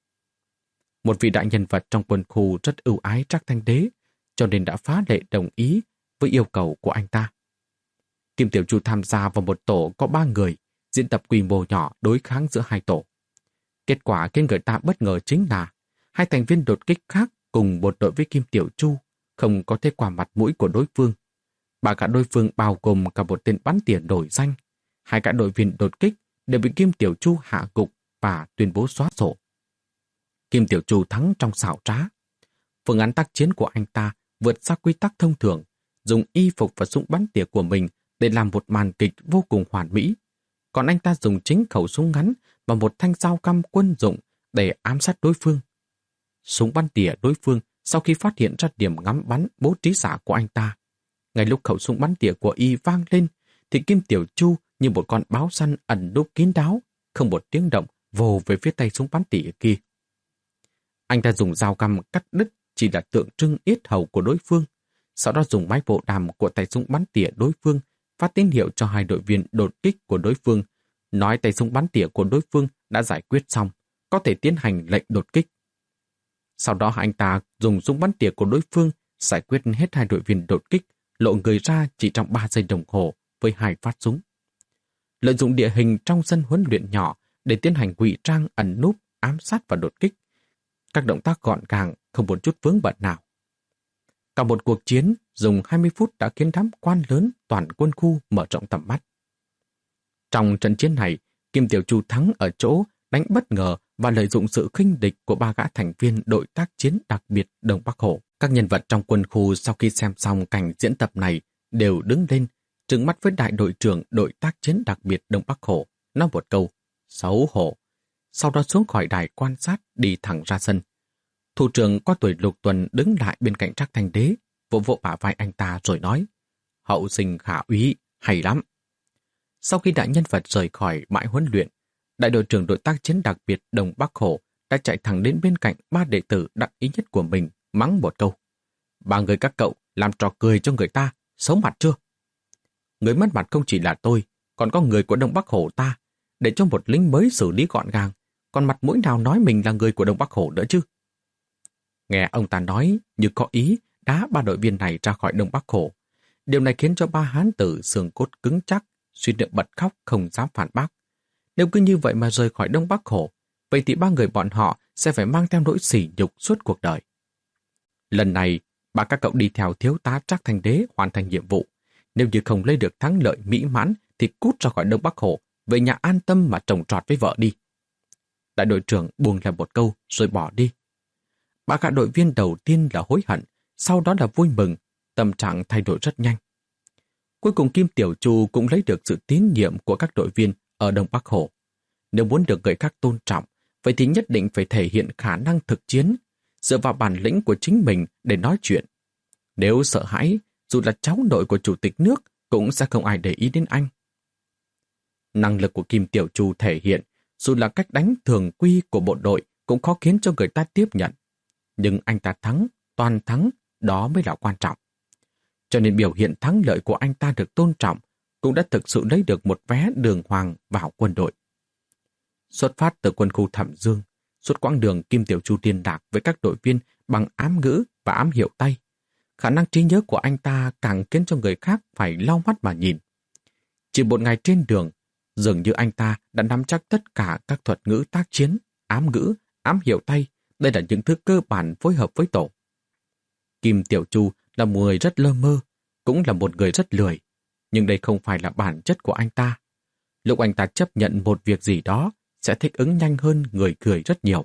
Một vị đại nhân vật trong quân khu rất ưu ái Trác Thanh Đế, cho nên đã phá lệ đồng ý với yêu cầu của anh ta. Kim Tiểu Chu tham gia vào một tổ có ba người, diễn tập quy mô nhỏ đối kháng giữa hai tổ. Kết quả khiến người ta bất ngờ chính là hai thành viên đột kích khác cùng một đội với Kim Tiểu Chu không có thể qua mặt mũi của đối phương. Ba gã đối phương bao gồm cả một tên bắn tỉa nổi danh. Hai gã đội viên đột kích đều bị Kim Tiểu Chu hạ gục và tuyên bố xóa sổ. Kim Tiểu Chu thắng trong xảo trá. Phương án tác chiến của anh ta vượt xa quy tắc thông thường, dùng y phục và súng bắn tỉa của mình để làm một màn kịch vô cùng hoàn mỹ. Còn anh ta dùng chính khẩu súng ngắn và một thanh dao căm quân dụng để ám sát đối phương. Súng bắn tỉa đối phương sau khi phát hiện ra điểm ngắm bắn bố trí xạ của anh ta. Ngay lúc khẩu súng bắn tỉa của y vang lên, thì Kim Tiểu Chu như một con báo săn ẩn núp kín đáo, không một tiếng động vồ về phía tay súng bắn tỉa kia. Anh ta dùng dao căm cắt đứt chỉ là tượng trưng yết hầu của đối phương, sau đó dùng máy bộ đàm của tay súng bắn tỉa đối phương phát tín hiệu cho hai đội viên đột kích của đối phương, nói tay súng bắn tỉa của đối phương đã giải quyết xong, có thể tiến hành lệnh đột kích. Sau đó anh ta dùng súng bắn tỉa của đối phương giải quyết hết hai đội viên đột kích, lộ người ra chỉ trong ba giây đồng hồ với hai phát súng. Lợi dụng địa hình trong sân huấn luyện nhỏ để tiến hành ngụy trang ẩn núp, ám sát và đột kích. Các động tác gọn gàng, không một chút vướng bận nào. Cả một cuộc chiến dùng hai mươi phút đã khiến đám quan lớn toàn quân khu mở rộng tầm mắt. Trong trận chiến này, Kim Tiểu Chu thắng ở chỗ đánh bất ngờ và lợi dụng sự khinh địch của ba gã thành viên đội tác chiến đặc biệt Đông Bắc Hổ. Các nhân vật trong quân khu sau khi xem xong cảnh diễn tập này đều đứng lên, trừng mắt với đại đội trưởng đội tác chiến đặc biệt Đông Bắc Hổ, nói một câu, xấu hổ. Sau đó xuống khỏi đài quan sát đi thẳng ra sân. Thủ trưởng có tuổi Lục Tuần đứng lại bên cạnh Trác Thanh Đế, vỗ vỗ bả vai anh ta rồi nói, hậu sinh khả úy, hay lắm. Sau khi đại nhân vật rời khỏi bãi huấn luyện, đại đội trưởng đội tác chiến đặc biệt Đông Bắc Hổ đã chạy thẳng đến bên cạnh ba đệ tử đắc ý nhất của mình, mắng một câu. Ba người các cậu làm trò cười cho người ta, xấu mặt chưa? Người mất mặt không chỉ là tôi, còn có người của Đông Bắc Hổ ta, để cho một lính mới xử lý gọn gàng, còn mặt mũi nào nói mình là người của Đông Bắc Hổ nữa chứ? Nghe ông ta nói như có ý đá ba đội viên này ra khỏi Đông Bắc Hổ. Điều này khiến cho ba hán tử xương cốt cứng chắc, suy niệm bật khóc không dám phản bác. Nếu cứ như vậy mà rời khỏi Đông Bắc Hổ, vậy thì ba người bọn họ sẽ phải mang theo nỗi sỉ nhục suốt cuộc đời. Lần này, ba các cậu đi theo thiếu tá Trác Thanh Đế hoàn thành nhiệm vụ. Nếu như không lấy được thắng lợi mỹ mãn thì cút ra khỏi Đông Bắc Hổ, về nhà an tâm mà trồng trọt với vợ đi. Đại đội trưởng buông lại một câu rồi bỏ đi. Ba gã đội viên đầu tiên là hối hận, sau đó là vui mừng, tâm trạng thay đổi rất nhanh. Cuối cùng Kim Tiểu Chu cũng lấy được sự tín nhiệm của các đội viên ở Đông Bắc Hổ. Nếu muốn được người khác tôn trọng, vậy thì nhất định phải thể hiện khả năng thực chiến, dựa vào bản lĩnh của chính mình để nói chuyện. Nếu sợ hãi, dù là cháu nội của chủ tịch nước cũng sẽ không ai để ý đến anh. Năng lực của Kim Tiểu Chu thể hiện, dù là cách đánh thường quy của bộ đội cũng khó khiến cho người ta tiếp nhận. Nhưng anh ta thắng, toàn thắng, đó mới là quan trọng. Cho nên biểu hiện thắng lợi của anh ta được tôn trọng, cũng đã thực sự lấy được một vé đường hoàng vào quân đội. Xuất phát từ quân khu Thẩm Dương, suốt quãng đường Kim Tiểu Chu liên lạc với các đội viên bằng ám ngữ và ám hiệu tay. Khả năng trí nhớ của anh ta càng khiến cho người khác phải lau mắt mà nhìn. Chỉ một ngày trên đường, dường như anh ta đã nắm chắc tất cả các thuật ngữ tác chiến, ám ngữ, ám hiệu tay. Đây là những thứ cơ bản phối hợp với tổ. Kim Tiểu Chu là một người rất lơ mơ, cũng là một người rất lười. Nhưng đây không phải là bản chất của anh ta. Lúc anh ta chấp nhận một việc gì đó, sẽ thích ứng nhanh hơn người cười rất nhiều.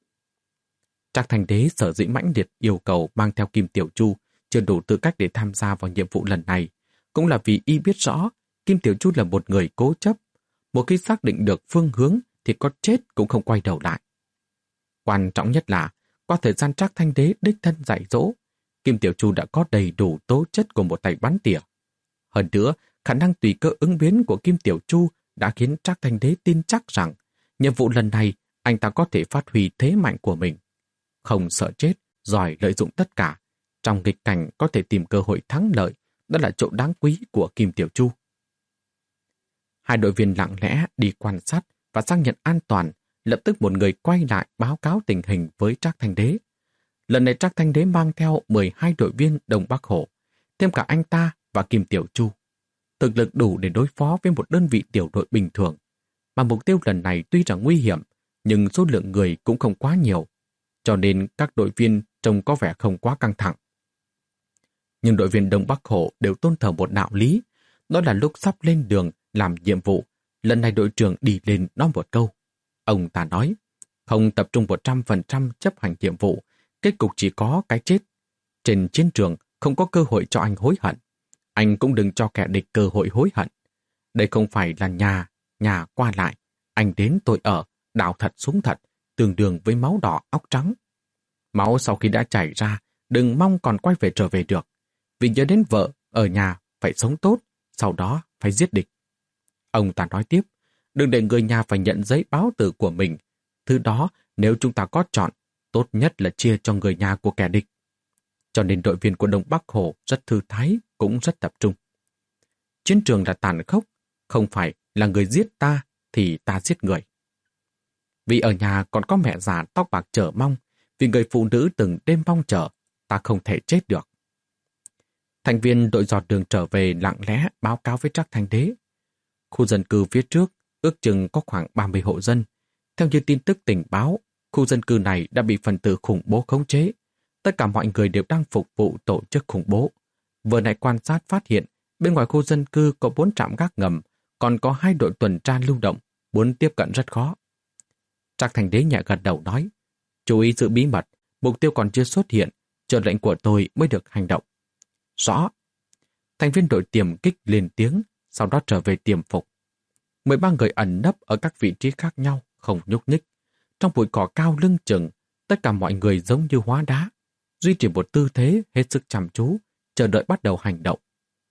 Trác Thanh Đế sở dĩ mãnh liệt yêu cầu mang theo Kim Tiểu Chu chưa đủ tư cách để tham gia vào nhiệm vụ lần này, cũng là vì y biết rõ Kim Tiểu Chu là một người cố chấp. Một khi xác định được phương hướng thì có chết cũng không quay đầu lại. Quan trọng nhất là, qua thời gian Trác Thanh Đế đích thân dạy dỗ, Kim Tiểu Chu đã có đầy đủ tố chất của một tay bắn tỉa. Hơn nữa, khả năng tùy cơ ứng biến của Kim Tiểu Chu đã khiến Trác Thanh Đế tin chắc rằng nhiệm vụ lần này anh ta có thể phát huy thế mạnh của mình. Không sợ chết, giỏi lợi dụng tất cả. Trong nghịch cảnh có thể tìm cơ hội thắng lợi, đó là chỗ đáng quý của Kim Tiểu Chu. Hai đội viên lặng lẽ đi quan sát và xác nhận an toàn. Lập tức một người quay lại báo cáo tình hình với Trác Thanh Đế. Lần này Trác Thanh Đế mang theo mười hai đội viên Đông Bắc Hổ, thêm cả anh ta và Kim Tiểu Chu. Thực lực đủ để đối phó với một đơn vị tiểu đội bình thường. Mà mục tiêu lần này tuy rằng nguy hiểm, nhưng số lượng người cũng không quá nhiều, cho nên các đội viên trông có vẻ không quá căng thẳng. Nhưng đội viên Đông Bắc Hổ đều tôn thờ một đạo lý, đó là lúc sắp lên đường làm nhiệm vụ, lần này đội trưởng đi lên nói một câu. Ông ta nói, không tập trung một trăm phần trăm chấp hành nhiệm vụ, kết cục chỉ có cái chết. Trên chiến trường không có cơ hội cho anh hối hận. Anh cũng đừng cho kẻ địch cơ hội hối hận. Đây không phải là nhà, nhà qua lại. Anh đến tôi ở, đào thật xuống thật, tương đương với máu đỏ óc trắng. Máu sau khi đã chảy ra, đừng mong còn quay về trở về được. Vì nhớ đến vợ, ở nhà, phải sống tốt, sau đó phải giết địch. Ông ta nói tiếp, đừng để người nhà phải nhận giấy báo tử của mình. Thứ đó, nếu chúng ta có chọn, tốt nhất là chia cho người nhà của kẻ địch. Cho nên đội viên của Đông Bắc Hổ rất thư thái, cũng rất tập trung. Chiến trường là tàn khốc, không phải là người giết ta thì ta giết người. Vì ở nhà còn có mẹ già tóc bạc chờ mong, vì người phụ nữ từng đêm mong chờ, ta không thể chết được. Thành viên đội dò đường trở về lặng lẽ báo cáo với Trác Thanh Đế. Khu dân cư phía trước ước chừng có khoảng ba mươi hộ dân. Theo như tin tức tình báo, khu dân cư này đã bị phần tử khủng bố khống chế. Tất cả mọi người đều đang phục vụ tổ chức khủng bố. Vừa nãy quan sát phát hiện, bên ngoài khu dân cư có bốn trạm gác ngầm, còn có hai đội tuần tra lưu động, muốn tiếp cận rất khó. Trác Thành Đế nhẹ gật đầu nói, chú ý giữ bí mật, mục tiêu còn chưa xuất hiện, chờ lệnh của tôi mới được hành động. Rõ. Thành viên đội tiềm kích lên tiếng, sau đó trở về tiềm phục. mười ba người ẩn nấp ở các vị trí khác nhau, không nhúc nhích. Trong bụi cỏ cao lưng chừng, tất cả mọi người giống như hóa đá, duy trì một tư thế hết sức chăm chú, chờ đợi bắt đầu hành động.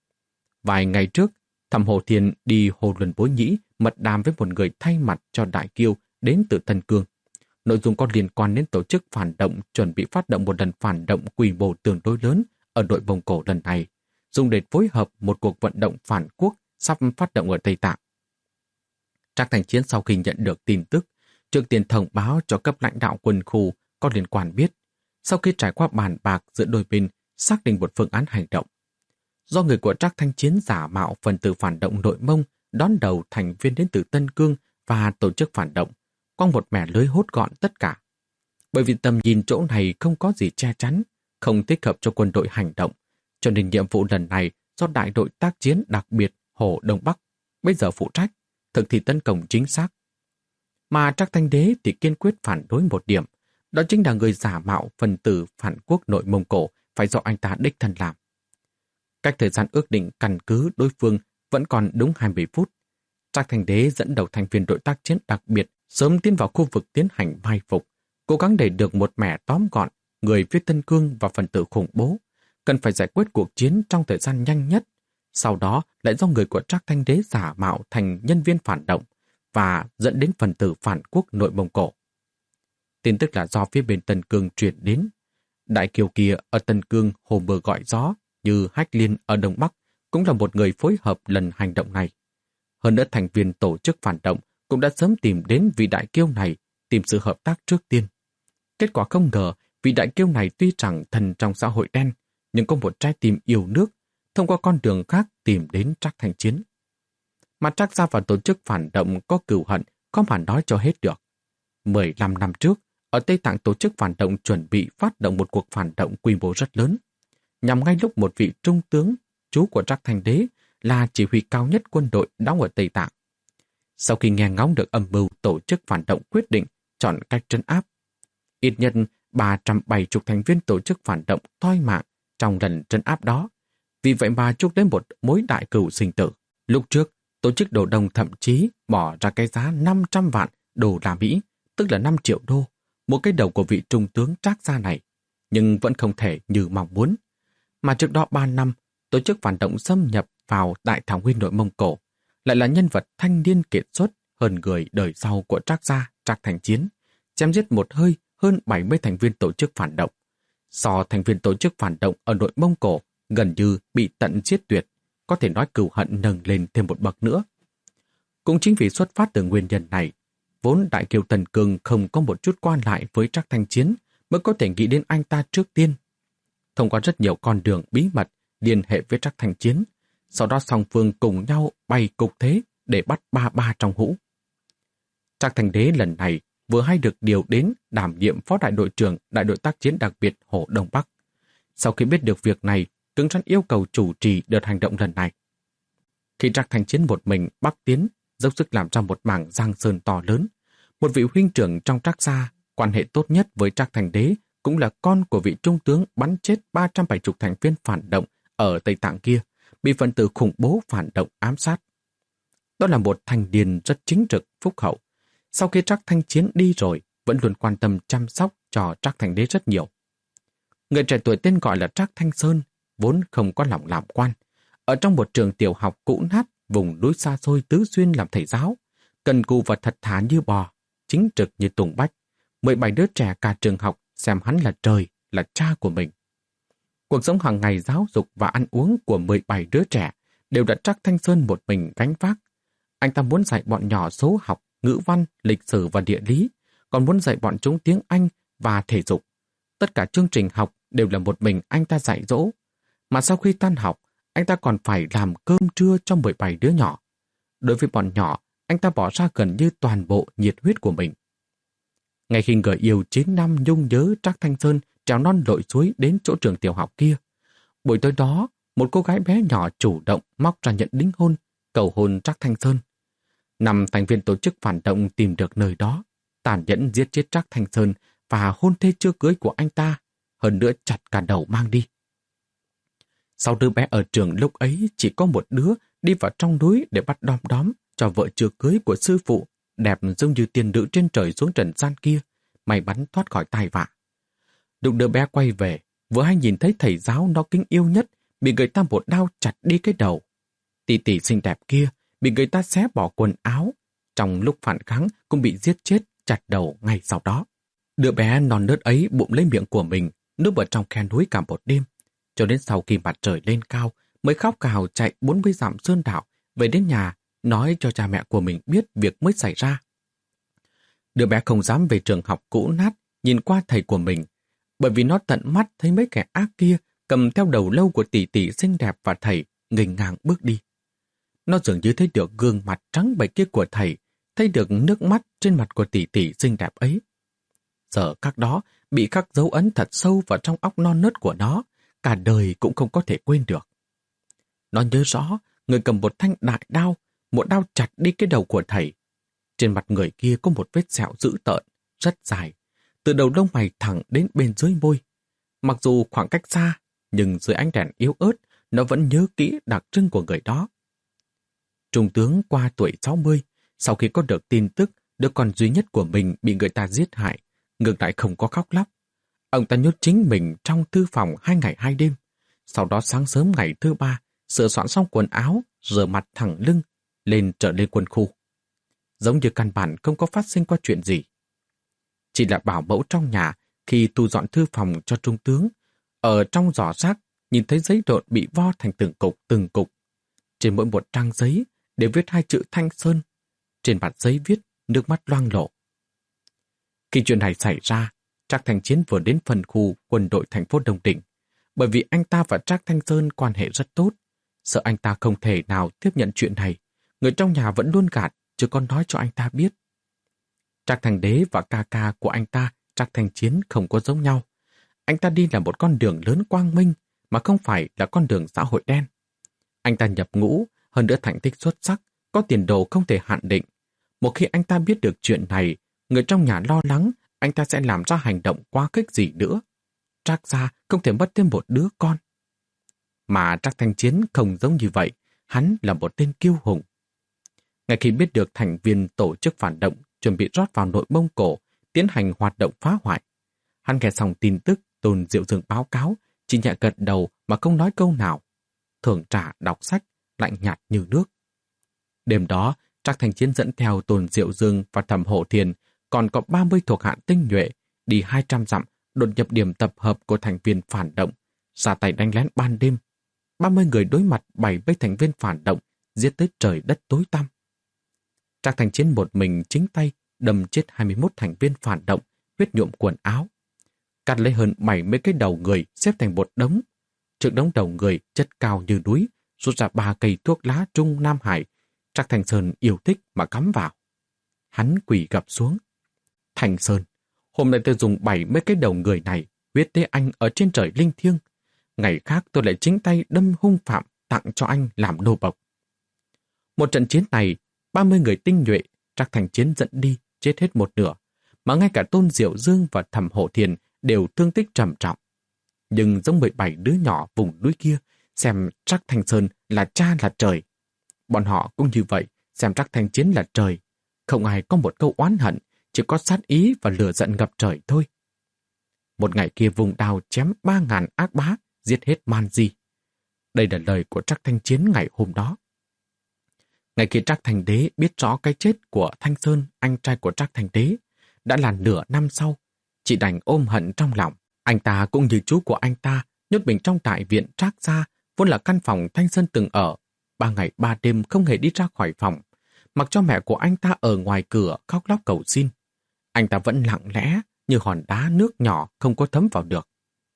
Vài ngày trước, Thẩm Hồ Thiên đi Hồ Luân Bối Nhĩ mật đàm với một người thay mặt cho Đại Kiêu đến từ Tân Cương. Nội dung có liên quan đến tổ chức phản động chuẩn bị phát động một lần phản động quy mô tương đối lớn ở nội Mông Cổ lần này, dùng để phối hợp một cuộc vận động phản quốc sắp phát động ở Tây Tạng. Trác Thành Chiến sau khi nhận được tin tức, trước tiên thông báo cho cấp lãnh đạo quân khu có liên quan biết. Sau khi trải qua bàn bạc giữa đôi bên, xác định một phương án hành động. Do người của Trác Thanh Chiến giả mạo phần tử phản động nội Mông đón đầu thành viên đến từ Tân Cương và tổ chức phản động, quăng một mẻ lưới hốt gọn tất cả. Bởi vì tầm nhìn chỗ này không có gì che chắn, không thích hợp cho quân đội hành động, cho nên nhiệm vụ lần này do đại đội tác chiến đặc biệt Hồ Đông Bắc bây giờ phụ trách, thực thi tấn công chính xác. Mà Trác Thanh Đế thì kiên quyết phản đối một điểm, đó chính là người giả mạo phần tử phản quốc nội Mông Cổ phải do anh ta đích thân làm. Cách thời gian ước định căn cứ đối phương vẫn còn đúng hai mươi phút. Trác Thanh Đế dẫn đầu thành viên đội tác chiến đặc biệt sớm tiến vào khu vực tiến hành mai phục, cố gắng để được một mẻ tóm gọn người phía Tân Cương và phần tử khủng bố, cần phải giải quyết cuộc chiến trong thời gian nhanh nhất. Sau đó lại do người của Trác Thanh Đế giả mạo thành nhân viên phản động và dẫn đến phần tử phản quốc nội Mông Cổ. Tin tức là do phía bên Tân Cương truyền đến. Đại Kiều kia ở Tân Cương hồ mưa gọi gió, như Hách Liên ở Đông Bắc cũng là một người phối hợp lần hành động này. Hơn nữa thành viên tổ chức phản động cũng đã sớm tìm đến vị Đại Kiêu này tìm sự hợp tác trước tiên. Kết quả không ngờ vị Đại Kiêu này tuy chẳng thần trong xã hội đen, nhưng có một trái tim yêu nước, thông qua con đường khác tìm đến Trác Thanh Chiến. Mà Trác gia và tổ chức phản động có cừu hận, có mà nói cho hết được. mười lăm năm trước, ở Tây Tạng tổ chức phản động chuẩn bị phát động một cuộc phản động quy mô rất lớn, nhằm ngay lúc một vị trung tướng, chú của Trác Thanh Đế, là chỉ huy cao nhất quân đội đóng ở Tây Tạng. Sau khi nghe ngóng được âm mưu tổ chức phản động quyết định chọn cách trấn áp, ít nhất ba trăm bảy mươi thành viên tổ chức phản động toi mạng trong lần trấn áp đó. Vì vậy mà chuốc đến một mối đại cừu sinh tử. Lúc trước, tổ chức Đồ Đông thậm chí bỏ ra cái giá năm trăm vạn đô la Mỹ, tức là năm triệu đô, một cái đầu của vị trung tướng Trác gia này, nhưng vẫn không thể như mong muốn. Mà trước đó ba năm, tổ chức phản động xâm nhập vào Đại Thảo Nguyên nội Mông Cổ, lại là nhân vật thanh niên kiệt xuất hơn người đời sau của Trác gia, Trác Thanh Chiến, chém giết một hơi hơn bảy mươi thành viên tổ chức phản động. So thành viên tổ chức phản động ở nội Mông Cổ gần như bị tận giết tuyệt, có thể nói cừu hận nâng lên thêm một bậc nữa. Cũng chính vì xuất phát từ nguyên nhân này, vốn Đại Kiều Tần Cương không có một chút quan lại với Trác Thanh Chiến mới có thể nghĩ đến anh ta trước tiên. Thông qua rất nhiều con đường bí mật liên hệ với Trác Thanh Chiến, sau đó song phương cùng nhau bày cục thế để bắt ba ba trong hũ. Trác Thanh Đế lần này vừa hay được điều đến đảm nhiệm phó đại đội trưởng đại đội tác chiến đặc biệt Hồ Đông Bắc. Sau khi biết được việc này, cứng rắn yêu cầu chủ trì đợt hành động lần này. Khi Trác Thanh Chiến một mình bắc tiến, dốc sức làm ra một mảng giang sơn to lớn, một vị huynh trưởng trong Trác gia, quan hệ tốt nhất với Trác Thanh Đế cũng là con của vị trung tướng bắn chết ba trăm bảy mươi thành viên phản động ở Tây Tạng kia, bị phần tử khủng bố phản động ám sát. Đó là một thanh niên rất chính trực, phúc hậu. Sau khi Trác Thanh Chiến đi rồi, vẫn luôn quan tâm chăm sóc cho Trác Thanh Đế rất nhiều. Người trẻ tuổi tên gọi là Trác Thanh Sơn, vốn không có lòng làm quan. Ở trong một trường tiểu học cũ nát, vùng núi xa xôi Tứ Xuyên làm thầy giáo, cần cù và thật thà như bò, chính trực như Tùng Bách. mười bảy đứa trẻ cả trường học xem hắn là trời, là cha của mình. Cuộc sống hàng ngày giáo dục và ăn uống của mười bảy đứa trẻ đều đã Trác Thanh Sơn một mình gánh vác. Anh ta muốn dạy bọn nhỏ số học, ngữ văn, lịch sử và địa lý, còn muốn dạy bọn chúng tiếng Anh và thể dục. Tất cả chương trình học đều là một mình anh ta dạy dỗ. Mà sau khi tan học, anh ta còn phải làm cơm trưa cho mười bảy đứa nhỏ. Đối với bọn nhỏ, anh ta bỏ ra gần như toàn bộ nhiệt huyết của mình. Ngay khi người yêu chín năm nhung nhớ Trác Thanh Sơn trèo non lội suối đến chỗ trường tiểu học kia, buổi tối đó, một cô gái bé nhỏ chủ động móc ra nhận đính hôn, cầu hôn Trác Thanh Sơn. Năm thành viên tổ chức phản động tìm được nơi đó, tàn nhẫn giết chết Trác Thanh Sơn và hôn thê chưa cưới của anh ta, hơn nữa chặt cả đầu mang đi. Sau đứa bé ở trường lúc ấy chỉ có một đứa đi vào trong núi để bắt đom đóm cho vợ chưa cưới của sư phụ, đẹp giống như tiên nữ trên trời xuống trần gian kia, may mắn thoát khỏi tai vạ. Lúc đứa bé quay về, vừa hay nhìn thấy thầy giáo nó kính yêu nhất bị người ta một đao chặt đi cái đầu. Tỷ tỷ xinh đẹp kia bị người ta xé bỏ quần áo, trong lúc phản kháng cũng bị giết chết chặt đầu ngay sau đó. Đứa bé non nớt ấy bụng lấy miệng của mình, núp ở trong khe núi cả một đêm, cho đến sau khi mặt trời lên cao mới khóc cào chạy bốn mươi dặm sơn đảo về đến nhà nói cho cha mẹ của mình biết việc mới xảy ra. Đứa bé không dám về trường học cũ nát nhìn qua thầy của mình, bởi vì nó tận mắt thấy mấy kẻ ác kia cầm theo đầu lâu của tỷ tỷ xinh đẹp và thầy nghênh ngang bước đi. Nó dường như thấy được gương mặt trắng bệch kia của thầy, thấy được nước mắt trên mặt của tỷ tỷ xinh đẹp ấy. Giờ các đó bị khắc dấu ấn thật sâu vào trong óc non nớt của nó, cả đời cũng không có thể quên được. Nó nhớ rõ người cầm một thanh đại đao, một đao chặt đi cái đầu của thầy. Trên mặt người kia có một vết sẹo dữ tợn, rất dài, từ đầu lông mày thẳng đến bên dưới môi. Mặc dù khoảng cách xa, nhưng dưới ánh đèn yếu ớt, nó vẫn nhớ kỹ đặc trưng của người đó. Trung tướng qua tuổi sáu mươi, sau khi có được tin tức đứa con duy nhất của mình bị người ta giết hại, ngược lại không có khóc lóc. Ông ta nhốt chính mình trong thư phòng hai ngày hai đêm. Sau đó sáng sớm ngày thứ ba, sửa soạn xong quần áo, rửa mặt thẳng lưng, lên trở lên quân khu. Giống như căn bản không có phát sinh qua chuyện gì. Chỉ là bảo mẫu trong nhà khi thu dọn thư phòng cho trung tướng, ở trong giỏ rác nhìn thấy giấy độn bị vo thành từng cục từng cục. Trên mỗi một trang giấy đều viết hai chữ Thanh Sơn. Trên mặt giấy viết nước mắt loang lổ. Khi chuyện này xảy ra, Trác Thanh Chiến vừa đến phân khu quân đội thành phố Đông Định. Bởi vì anh ta và Trác Thanh Sơn quan hệ rất tốt, sợ anh ta không thể nào tiếp nhận chuyện này, người trong nhà vẫn luôn gạt, chứ còn nói cho anh ta biết. Trác Thành Đế và ca ca của anh ta, Trác Thanh Chiến không có giống nhau. Anh ta đi là một con đường lớn quang minh, mà không phải là con đường xã hội đen. Anh ta nhập ngũ, hơn nữa thành tích xuất sắc, có tiền đồ không thể hạn định. Một khi anh ta biết được chuyện này, người trong nhà lo lắng anh ta sẽ làm ra hành động quá khích gì nữa. Trác gia không thể mất thêm một đứa con. Mà Trác Thanh Chiến không giống như vậy, hắn là một tên kiêu hùng. Ngay khi biết được thành viên tổ chức phản động chuẩn bị rót vào nội Mông Cổ, tiến hành hoạt động phá hoại, hắn nghe xong tin tức Tôn Diệu Dương báo cáo, chỉ nhẹ gật đầu mà không nói câu nào. Thưởng trả đọc sách, lạnh nhạt như nước. Đêm đó, Trác Thanh Chiến dẫn theo Tôn Diệu Dương và Thẩm Hổ Thiền, còn có ba mươi thuộc hạ tinh nhuệ, đi hai trăm dặm, đột nhập điểm tập hợp của thành viên phản động, ra tay đánh lén ban đêm. ba mươi người đối mặt bảy mươi thành viên phản động, giết tới trời đất tối tăm. Trác Thanh Chiến một mình chính tay đâm chết hai mươi mốt thành viên phản động, huyết nhuộm quần áo. Cắt lấy hơn bảy mươi cái đầu người xếp thành một đống. Trước đống đầu người chất cao như núi, rút ra ba cây thuốc lá Trung Nam Hải, Trác Thanh Sơn yêu thích mà cắm vào. Hắn quỳ gập xuống. Thanh Sơn, hôm nay tôi dùng bảy mươi cái đầu người này huyết tế anh ở trên trời linh thiêng. Ngày khác tôi lại chính tay đâm hung phạm tặng cho anh làm nô bộc. Một trận chiến này, ba mươi người tinh nhuệ Trác Thanh Chiến dẫn đi, chết hết một nửa, mà ngay cả Tôn Diệu Dương và Thẩm Hổ Thiền đều thương tích trầm trọng. Nhưng giống mười bảy đứa nhỏ vùng núi kia, xem Trác Thanh Sơn là cha là trời. Bọn họ cũng như vậy, xem Trác Thanh Chiến là trời. Không ai có một câu oán hận, chỉ có sát ý và lửa giận ngập trời thôi. Một ngày kia vùng đao chém ba ngàn ác bá, giết hết man di. Đây là lời của Trác Thanh Chiến ngày hôm đó. Ngày khi Trác Thành Đế biết rõ cái chết của Thanh Sơn, anh trai của Trác Thành Đế, đã là nửa năm sau, chỉ đành ôm hận trong lòng. Anh ta cũng như chú của anh ta, nhốt mình trong đại viện Trác gia, vốn là căn phòng Thanh Sơn từng ở. Ba ngày ba đêm không hề đi ra khỏi phòng, mặc cho mẹ của anh ta ở ngoài cửa khóc lóc cầu xin. Anh ta vẫn lặng lẽ như hòn đá nước nhỏ không có thấm vào được.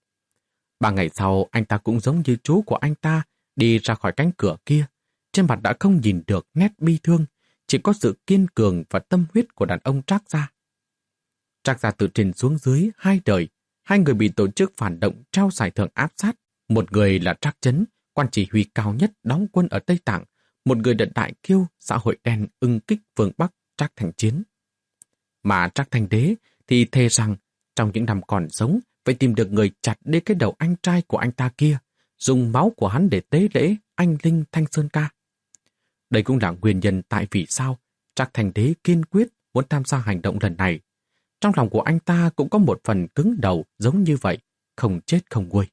Ba ngày sau, anh ta cũng giống như chú của anh ta, đi ra khỏi cánh cửa kia. Trên mặt đã không nhìn được nét bi thương, chỉ có sự kiên cường và tâm huyết của đàn ông Trác gia. Trác gia từ trên xuống dưới hai đời, hai người bị tổ chức phản động trao giải thưởng áp sát. Một người là Trác Chấn, quan chỉ huy cao nhất đóng quân ở Tây Tạng, một người là đại kiêu xã hội đen ưng kích phương Bắc Trác Thành Chiến. Mà Trác Thanh Đế thì thề rằng trong những năm còn sống phải tìm được người chặt đi cái đầu anh trai của anh ta kia, dùng máu của hắn để tế lễ anh linh Thanh Sơn Ca. Đây cũng là nguyên nhân tại vì sao Trác Thanh Đế kiên quyết muốn tham gia hành động lần này. Trong lòng của anh ta cũng có một phần cứng đầu giống như vậy, không chết không nguôi.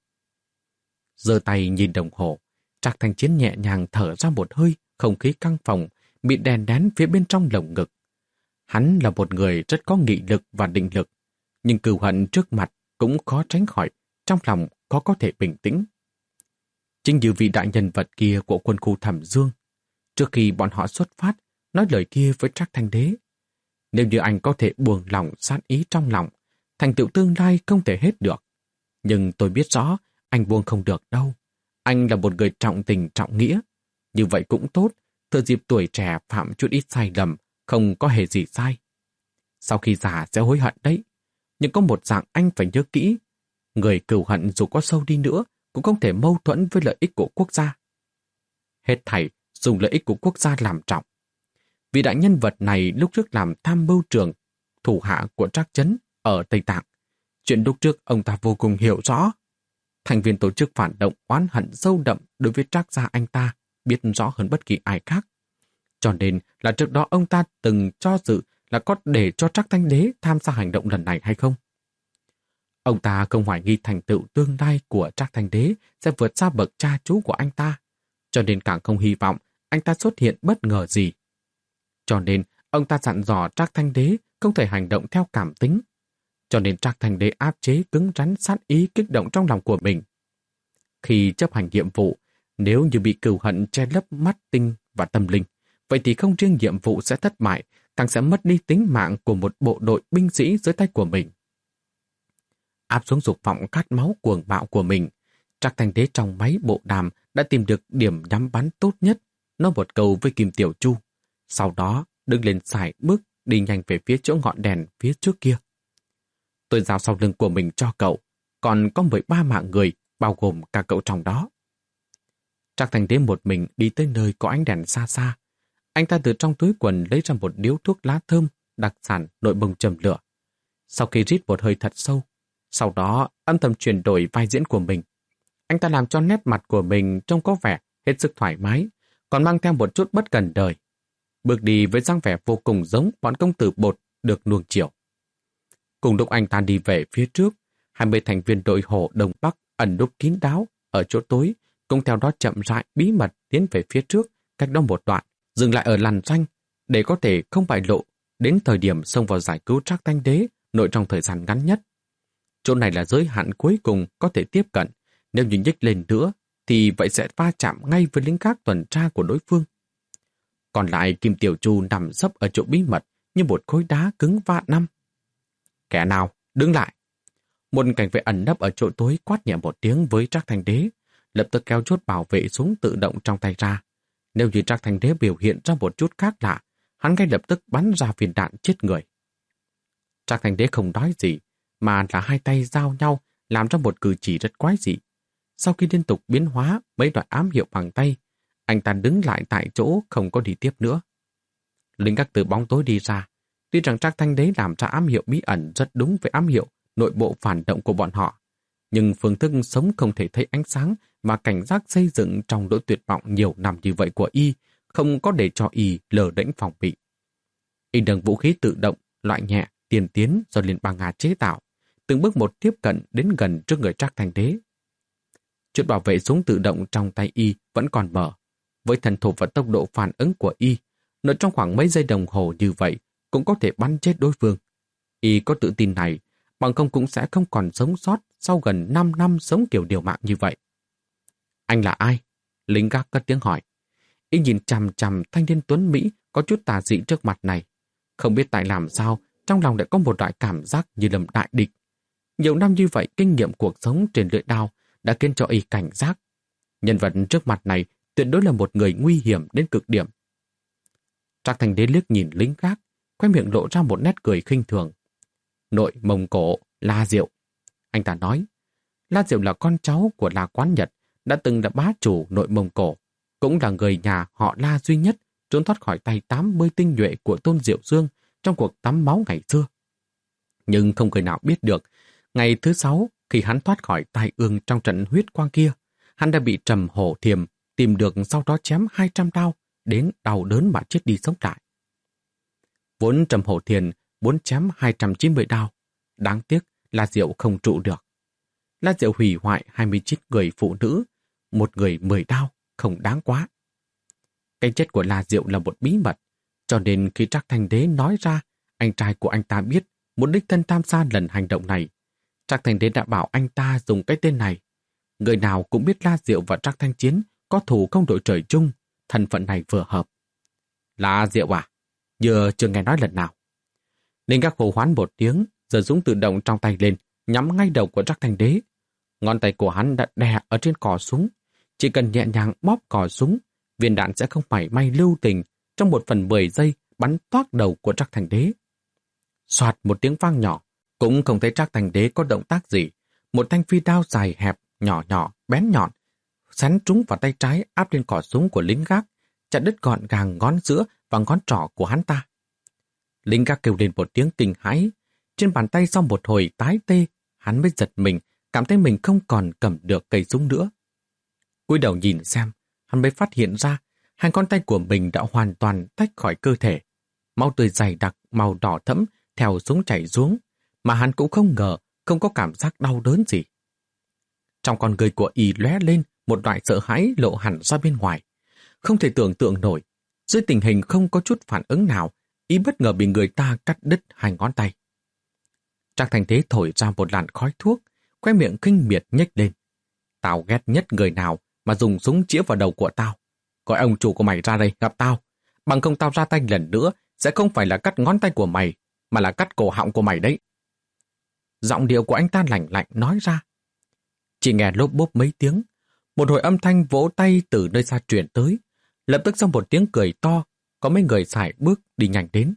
Giơ tay nhìn đồng hồ, Trác Thanh Chiến nhẹ nhàng thở ra một hơi, không khí căng phòng, bị đèn đén phía bên trong lồng ngực. Hắn là một người rất có nghị lực và định lực, nhưng cừu hận trước mặt cũng khó tránh khỏi, trong lòng khó có thể bình tĩnh. Chính như vị đại nhân vật kia của quân khu Thẩm Dương, trước khi bọn họ xuất phát, nói lời kia với Trác Thanh Đế. Nếu như anh có thể buông lỏng sát ý trong lòng, thành tựu tương lai không thể hết được. Nhưng tôi biết rõ, anh buông không được đâu. Anh là một người trọng tình trọng nghĩa. Như vậy cũng tốt, thừa dịp tuổi trẻ phạm chút ít sai lầm, không có hề gì sai. Sau khi già sẽ hối hận đấy. Nhưng có một dạng anh phải nhớ kỹ. Người cừu hận dù có sâu đi nữa, cũng không thể mâu thuẫn với lợi ích của quốc gia. Hết thảy dùng lợi ích của quốc gia làm trọng. Vị đại nhân vật này lúc trước làm tham mưu trưởng, thủ hạ của Trác Chấn ở Tây Tạng. Chuyện lúc trước ông ta vô cùng hiểu rõ. Thành viên tổ chức phản động oán hận sâu đậm đối với Trác gia anh ta, biết rõ hơn bất kỳ ai khác. Cho nên là trước đó ông ta từng cho dự là có để cho Trác Thanh Đế tham gia hành động lần này hay không. Ông ta không hoài nghi thành tựu tương lai của Trác Thanh Đế sẽ vượt xa bậc cha chú của anh ta, cho nên càng không hy vọng anh ta xuất hiện bất ngờ gì. Cho nên ông ta dặn dò Trác Thanh Đế không thể hành động theo cảm tính. Cho nên Trác Thanh Đế áp chế cứng rắn sát ý kích động trong lòng của mình. Khi chấp hành nhiệm vụ, nếu như bị cừu hận che lấp mắt tinh và tâm linh, vậy thì không riêng nhiệm vụ sẽ thất bại, càng sẽ mất đi tính mạng của một bộ đội binh sĩ dưới tay của mình. Áp xuống dục vọng khát máu cuồng bạo của mình, Trác Thanh Đế trong máy bộ đàm đã tìm được điểm nhắm bắn tốt nhất, nói một câu với Kim Tiểu Chu. Sau đó, đứng lên sải bước đi nhanh về phía chỗ ngọn đèn phía trước kia. Tôi giao sau lưng của mình cho cậu, còn có mười ba mạng người, bao gồm cả cậu trong đó. Trác Thanh Đế một mình đi tới nơi có ánh đèn xa xa. Anh ta từ trong túi quần lấy ra một điếu thuốc lá thơm, đặc sản nội bồng châm lửa. Sau khi rít một hơi thật sâu, sau đó âm thầm chuyển đổi vai diễn của mình. Anh ta làm cho nét mặt của mình trông có vẻ hết sức thoải mái, còn mang theo một chút bất cần đời. Bước đi với dáng vẻ vô cùng giống bọn công tử bột được nuông chiều. Cùng lúc anh ta đi về phía trước, hai mươi thành viên đội Hổ Đông Bắc ẩn núp kín đáo ở chỗ tối, cũng theo đó chậm rãi bí mật tiến về phía trước, cách đó một đoạn, dừng lại ở làn xanh để có thể không bại lộ đến thời điểm xông vào giải cứu Trác Thanh Đế nội trong thời gian ngắn nhất. Chỗ này là giới hạn cuối cùng có thể tiếp cận, nếu như nhích lên nữa thì vậy sẽ va chạm ngay với lính gác tuần tra của đối phương. Còn lại Kim Tiểu Chu nằm sấp ở chỗ bí mật như một khối đá cứng vạn năm. Kẻ nào, đứng lại. Một cảnh vệ ẩn nấp ở chỗ tối quát nhẹ một tiếng với Trác Thanh Đế, lập tức kéo chốt bảo vệ súng tự động trong tay ra. Nếu như Trác Thanh Đế biểu hiện ra một chút khác lạ, hắn ngay lập tức bắn ra viên đạn chết người. Trác Thanh Đế không nói gì, mà là hai tay giao nhau làm ra một cử chỉ rất quái dị. Sau khi liên tục biến hóa mấy đoạn ám hiệu bằng tay, anh ta đứng lại tại chỗ không có đi tiếp nữa. Lính gác từ bóng tối đi ra. Tuy rằng Trác Thanh Đế làm ra ám hiệu bí ẩn rất đúng với ám hiệu nội bộ phản động của bọn họ, nhưng phương thức sống không thể thấy ánh sáng mà cảnh giác xây dựng trong nỗi tuyệt vọng nhiều năm như vậy của y không có để cho y lờ đễnh phòng bị. Y đừng vũ khí tự động, loại nhẹ, tiên tiến do Liên bang Nga chế tạo, từng bước một tiếp cận đến gần trước người Trác Thanh Đế. Chốt bảo vệ súng tự động trong tay y vẫn còn mở. Với thần thủ và tốc độ phản ứng của y, nội trong khoảng mấy giây đồng hồ như vậy cũng có thể bắn chết đối phương. Y có tự tin này, bằng không cũng sẽ không còn sống sót sau gần năm năm sống kiểu điều mạng như vậy. Anh là ai? Lính gác cất tiếng hỏi. Y nhìn chằm chằm thanh niên tuấn Mỹ có chút tà dị trước mặt này. Không biết tại làm sao, trong lòng lại có một loại cảm giác như lầm đại địch. Nhiều năm như vậy, kinh nghiệm cuộc sống trên lưỡi đao đã khiến cho y cảnh giác. Nhân vật trước mặt này tuyệt đối là một người nguy hiểm đến cực điểm. Trác Thanh Đế liếc nhìn lính gác, khoe miệng lộ ra một nét cười khinh thường. Nội Mông Cổ, La Diệu. Anh ta nói, La Diệu là con cháu của La Quán Nhật, đã từng là bá chủ nội Mông Cổ, cũng là người nhà họ La duy nhất trốn thoát khỏi tay tám mươi tinh nhuệ của Tôn Diệu Dương trong cuộc tắm máu ngày xưa. Nhưng không người nào biết được, ngày thứ sáu, khi hắn thoát khỏi tai ương trong trận huyết quang kia, hắn đã bị Trầm Hổ Thiềm tìm được, sau đó chém hai trăm đao, đến đau đớn mà chết đi sống lại. Vốn Trầm Hổ Thiềm muốn chém hai trăm chín mươi đao, đáng tiếc La Diệu không trụ được. La Diệu hủy hoại hai mươi chín người phụ nữ, một người mười đao, không đáng quá. Cái chết của La Diệu là một bí mật, cho nên khi Trác Thanh Đế nói ra, anh trai của anh ta biết muốn đích thân tham gia lần hành động này. Trác Thanh Đế đã bảo anh ta dùng cái tên này. Người nào cũng biết La Diệu và Trác Thanh Chiến có thù không đội trời chung, thân phận này vừa hợp. La Diệu à, vừa chưa nghe nói lần nào. Ninh Gác hô hoán một tiếng, giơ súng tự động trong tay lên, nhắm ngay đầu của Trác Thanh Đế. Ngón tay của hắn đã đè ở trên cò súng. Chỉ cần nhẹ nhàng bóp cò súng, viên đạn sẽ không phải may lưu tình, trong một phần mười giây bắn toác đầu của Trác Thanh Đế. Soạt một tiếng vang nhỏ, cũng không thấy Trác Thanh Đế có động tác gì. Một thanh phi đao dài hẹp, nhỏ nhỏ, bén nhọn, xắn trúng vào tay trái áp lên cò súng của lính gác, chặt đứt gọn gàng ngón giữa và ngón trỏ của hắn ta. Lính gác kêu lên một tiếng kinh hãi. Trên bàn tay sau một hồi tái tê, hắn mới giật mình, cảm thấy mình không còn cầm được cây súng nữa. Cúi đầu nhìn xem, hắn mới phát hiện ra hai ngón tay của mình đã hoàn toàn tách khỏi cơ thể. Máu tươi dày đặc, màu đỏ thẫm theo súng chảy xuống, mà hắn cũng không ngờ không có cảm giác đau đớn gì. Trong con người của y lóe lên một loại sợ hãi lộ hẳn ra bên ngoài. Không thể tưởng tượng nổi, dưới tình hình không có chút phản ứng nào, y bất ngờ bị người ta cắt đứt hai ngón tay. Trác Thanh Đế thổi ra một làn khói thuốc, khóe miệng khinh miệt nhếch lên. Tao ghét nhất người nào mà dùng súng chĩa vào đầu của tao. Gọi ông chủ của mày ra đây gặp tao. Bằng không tao ra tay lần nữa sẽ không phải là cắt ngón tay của mày, mà là cắt cổ họng của mày đấy. Giọng điệu của anh ta lạnh lạnh nói ra. Chỉ nghe lốp bốp mấy tiếng, một hồi âm thanh vỗ tay từ nơi xa truyền tới. Lập tức sau một tiếng cười to, có mấy người sải bước đi nhanh đến.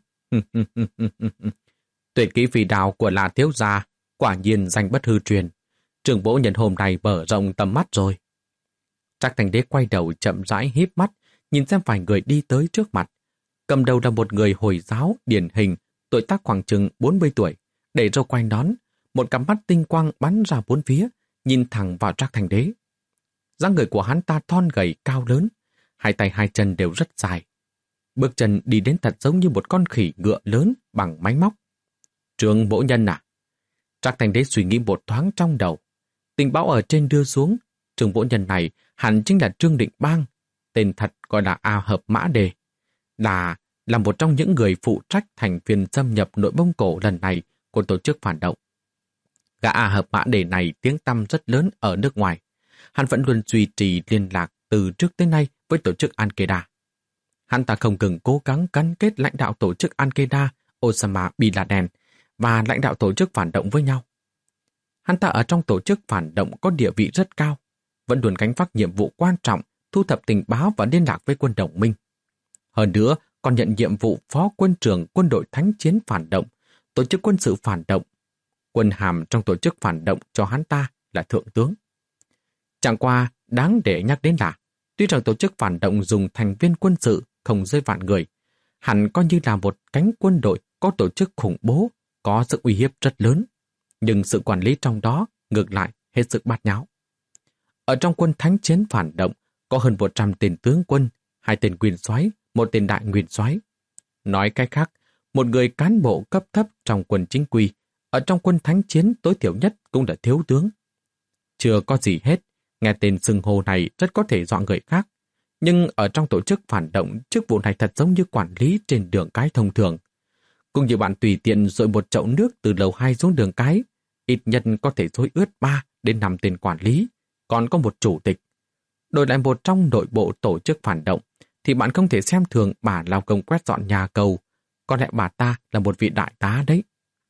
Tuyệt kỹ phi đao của La thiếu gia, quả nhiên danh bất hư truyền. Trưởng bố nhân hôm nay mở rộng tầm mắt rồi. Trác Thanh Đế quay đầu chậm rãi híp mắt, nhìn xem vài người đi tới trước mặt. Cầm đầu là một người Hồi giáo điển hình, tuổi tác khoảng chừng bốn mươi tuổi, để râu quai nón, một cặp mắt tinh quang bắn ra bốn phía, nhìn thẳng vào Trác Thanh Đế. Dáng người của hắn ta thon gầy cao lớn, hai tay hai chân đều rất dài. Bước chân đi đến thật giống như một con khỉ ngựa lớn bằng máy móc. Trương Bỗ Nhân à? Trác Thanh Đế suy nghĩ một thoáng trong đầu. Tình báo ở trên đưa xuống, Trương Bỗ Nhân này hẳn chính là Trương Định Bang, tên thật gọi là A Hợp Mã Đề, là là một trong những người phụ trách thành viên xâm nhập nội Mông Cổ lần này của tổ chức phản động. Gã A Hợp Mã Đề này tiếng tăm rất lớn ở nước ngoài. Hắn vẫn luôn duy trì liên lạc từ trước tới nay với tổ chức Al-Qaeda. Hắn ta không ngừng cố gắng gắn kết lãnh đạo tổ chức Al-Qaeda, Osama Bin Laden và lãnh đạo tổ chức phản động với nhau. Hắn ta ở trong tổ chức phản động có địa vị rất cao, vẫn luôn gánh vác nhiệm vụ quan trọng thu thập tình báo và liên lạc với quân đồng minh. Hơn nữa, còn nhận nhiệm vụ phó quân trưởng quân đội thánh chiến phản động, tổ chức quân sự phản động. Quân hàm trong tổ chức phản động cho hắn ta là thượng tướng. Chẳng qua, đáng để nhắc đến là, tuy rằng tổ chức phản động dùng thành viên quân sự không dưới vạn người, hẳn coi như là một cánh quân đội có tổ chức khủng bố, có sức uy hiếp rất lớn, nhưng sự quản lý trong đó ngược lại hết sức bát nháo. Ở trong quân thánh chiến phản động có hơn một trăm tên tướng quân, hai tên nguyên soái, một tên đại nguyên soái. Nói cách khác, một người cán bộ cấp thấp trong quân chính quy, ở trong quân thánh chiến tối thiểu nhất cũng là thiếu tướng. Chưa có gì hết, nghe tên xưng hô này rất có thể dọa người khác, nhưng ở trong tổ chức phản động, chức vụ này thật giống như quản lý trên đường cái thông thường. Cũng như bạn tùy tiện dội một chậu nước từ lầu hai xuống đường cái, ít nhất có thể xối ướt ba đến năm tên quản lý, còn có một chủ tịch. Đổi lại một trong nội bộ tổ chức phản động, thì bạn không thể xem thường bà lao công quét dọn nhà cầu, có lẽ bà ta là một vị đại tá đấy.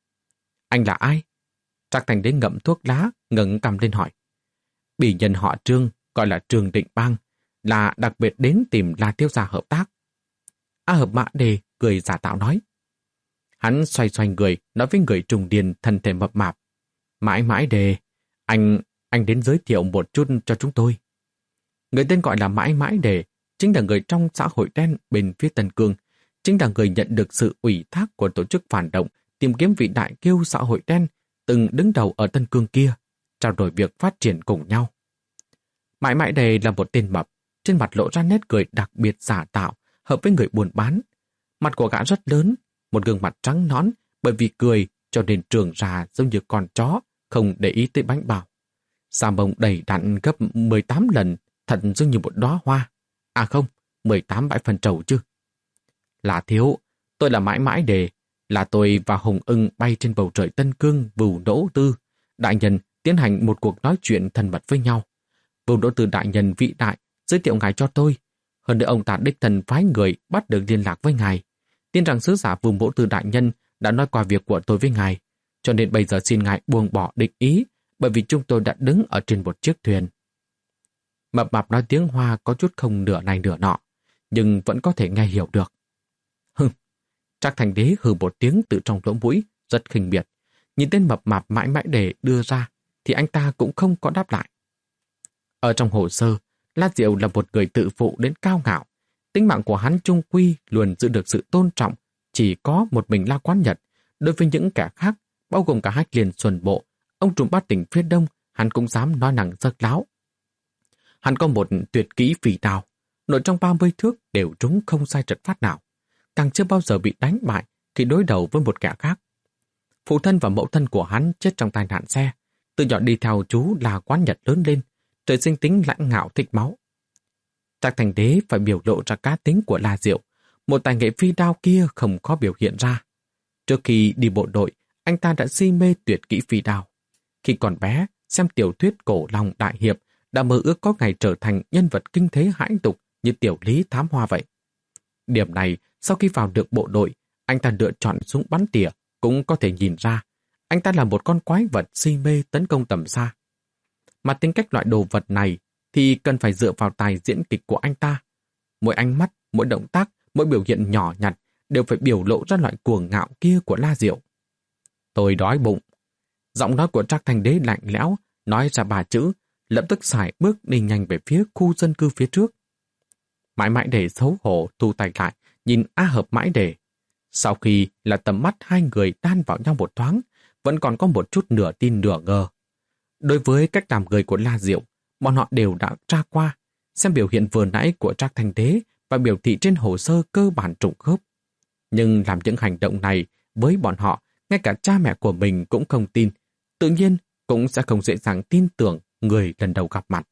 Anh là ai? Trác Thanh Đế ngậm thuốc lá, ngẩng cằm lên hỏi. Bỉ nhân họ Trương, gọi là Trương Định Bang, là đặc biệt đến tìm La thiếu gia hợp tác. A Hợp Mã Đề cười giả tạo nói. Hắn xoay xoay người, nói với người trùng điền thân thể mập mạp. Mãi mãi Đề, anh, anh đến giới thiệu một chút cho chúng tôi. Người tên gọi là Mãi mãi Đề, chính là người trong xã hội đen bên phía Tân Cương, chính là người nhận được sự ủy thác của tổ chức phản động tìm kiếm vị đại kiêu xã hội đen từng đứng đầu ở Tân Cương kia, trao đổi việc phát triển cùng nhau. Mãi mãi Đề là một tên mập, trên mặt lộ ra nét cười đặc biệt giả tạo, hợp với người buôn bán. Mặt của gã rất lớn, một gương mặt trắng nõn, bởi vì cười cho nên trường ra giống như con chó, không để ý tới bánh bao. Da bông đầy đặn gấp mười tám lần, thật giống như một đóa hoa. À không, mười tám bãi phân trầu chứ. Là thiếu, tôi là Mãi Mãi Đề, là tôi và Hồng Ưng bay trên bầu trời Tân Cương Vưu Đỗ Tư. Đại nhân tiến hành một cuộc nói chuyện thân mật với nhau. Vưu Đỗ Tư đại nhân vĩ đại giới thiệu ngài cho tôi. Hơn nữa ông ta đích thân phái người bắt được liên lạc với ngài. Tin rằng sứ giả Vưu Đỗ Tư đại nhân đã nói qua việc của tôi với ngài, cho nên bây giờ xin ngài buông bỏ địch ý, bởi vì chúng tôi đã đứng ở trên một chiếc thuyền. Mập mạp nói tiếng Hoa có chút không nửa này nửa nọ, nhưng vẫn có thể nghe hiểu được. Hưng, Trác Thành Đế hừ một tiếng từ trong lỗ mũi, rất khinh miệt. Nhìn tên mập mạp Mãi Mãi Đề đưa ra, thì anh ta cũng không có đáp lại. Ở trong hồ sơ, La Diệu là một người tự phụ đến cao ngạo. Tính mạng của hắn chung quy luôn giữ được sự tôn trọng, chỉ có một mình La Quán Nhật. Đối với những kẻ khác, bao gồm cả Hách Liên Xuân Bộ, ông trùm bát tỉnh phía đông, hắn cũng dám nói năng rớt láo. Hắn có một tuyệt kỹ phỉ đao, nội trong ba mươi thước đều trúng không sai trật phát nào, càng chưa bao giờ bị đánh bại khi đối đầu với một kẻ khác. Phụ thân và mẫu thân của hắn chết trong tai nạn xe, từ nhỏ đi theo chú La Quán Nhật lớn lên, trời sinh tính lãnh ngạo thích máu. Trác Thành Đế phải biểu lộ ra cá tính của La Diệu, một tài nghệ phi đao kia không có biểu hiện ra. Trước khi đi bộ đội, anh ta đã si mê tuyệt kỹ phi đao. Khi còn bé, xem tiểu thuyết cổ long đại hiệp, đã mơ ước có ngày trở thành nhân vật kinh thế hãi tục như tiểu lý thám hoa vậy. Điểm này, sau khi vào được bộ đội, anh ta lựa chọn súng bắn tỉa, cũng có thể nhìn ra. Anh ta là một con quái vật si mê tấn công tầm xa. Mà tính cách loại đồ vật này thì cần phải dựa vào tài diễn kịch của anh ta. Mỗi ánh mắt, mỗi động tác, mỗi biểu hiện nhỏ nhặt đều phải biểu lộ ra loại cuồng ngạo kia của La Diệu. Tôi đói bụng. Giọng nói của Trác Thành Đế lạnh lẽo, nói ra ba chữ, lập tức sải bước đi nhanh về phía khu dân cư phía trước. Mãi Mãi Đề xấu hổ thu tay lại, nhìn A Hợp Mãi Đề. Sau khi là tầm mắt hai người đan vào nhau một thoáng, vẫn còn có một chút nửa tin nửa ngờ. Đối với cách làm người của La Diệu, bọn họ đều đã tra qua, xem biểu hiện vừa nãy của Trác Thành Đế và biểu thị trên hồ sơ cơ bản trùng khớp. Nhưng làm những hành động này với bọn họ, ngay cả cha mẹ của mình cũng không tin, tự nhiên cũng sẽ không dễ dàng tin tưởng người lần đầu gặp mặt.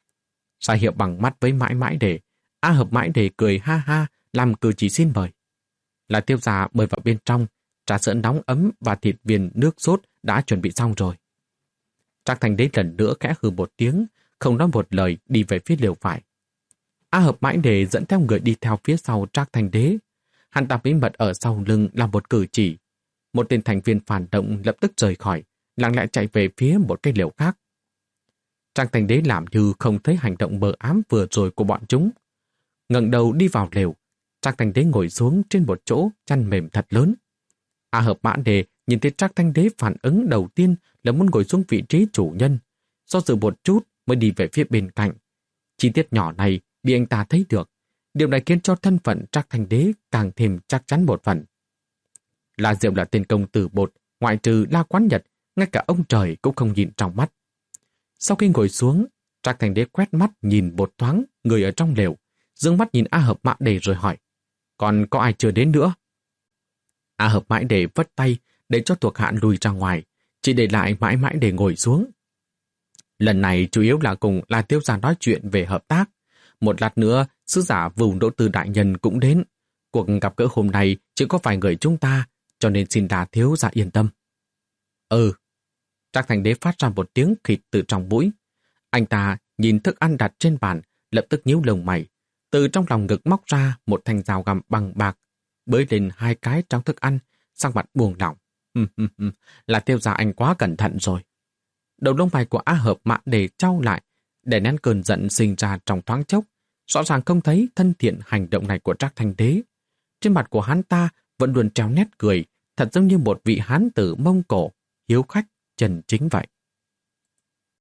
Ra hiệu bằng mắt với Mãi Mãi Đề, A Hợp Mãi Đề cười ha ha, làm cử chỉ xin mời. Là Tiêu gia mời vào bên trong, trà sữa nóng ấm và thịt viên nước sốt đã chuẩn bị xong rồi. Trác Thành Đế lần nữa khẽ hừ một tiếng, không nói một lời đi về phía lều vải. A Hợp Mãi Đề dẫn theo người đi theo phía sau Trác Thành Đế. Hắn ta bí mật ở sau lưng làm một cử chỉ. Một tên thành viên phản động lập tức rời khỏi, lặng lẽ chạy về phía một cái lều khác. Trác Thành Đế làm như không thấy hành động mờ ám vừa rồi của bọn chúng. Ngẩng đầu đi vào lều, Trác Thành Đế ngồi xuống trên một chỗ chăn mềm thật lớn. A Hợp Mã Đề nhìn thấy Trác Thành Đế phản ứng đầu tiên là muốn ngồi xuống vị trí chủ nhân, do dự một chút mới đi về phía bên cạnh. Chi tiết nhỏ này bị anh ta thấy được, điều này khiến cho thân phận Trác Thành Đế càng thêm chắc chắn một phần. La Diệu là tên công tử bột, ngoại trừ La Quán Nhật, ngay cả ông trời cũng không nhìn trong mắt. Sau khi ngồi xuống, Trác Thành Đế quét mắt nhìn một thoáng người ở trong lều, dương mắt nhìn A Hợp Mã Đề rồi hỏi, còn có ai chưa đến nữa? A Hợp Mãi Đề vất tay để cho thuộc hạ lùi ra ngoài, chỉ để lại Mãi Mãi Đề ngồi xuống. Lần này chủ yếu là cùng La Tiêu gia nói chuyện về hợp tác. Một lát nữa, sứ giả Vưu Đỗ Tư đại nhân cũng đến. Cuộc gặp gỡ hôm nay chỉ có vài người chúng ta, cho nên xin La Thiếu gia yên tâm. Ừ. Trác Thành Đế phát ra một tiếng khịt từ trong mũi. Anh ta nhìn thức ăn đặt trên bàn, lập tức nhíu lông mày, từ trong lòng ngực móc ra một thanh dao găm bằng bạc, bới lên hai cái trong thức ăn, sang mặt buông lỏng. Là Tiêu gia anh quá cẩn thận rồi. Đầu lông mày của A Hợp Mã Đề trao lại, để nén cơn giận sinh ra trong thoáng chốc, rõ ràng không thấy thân thiện hành động này của Trác Thành Đế. Trên mặt của hắn ta vẫn luôn treo nét cười, thật giống như một vị hán tử Mông Cổ, hiếu khách, chân chính vậy.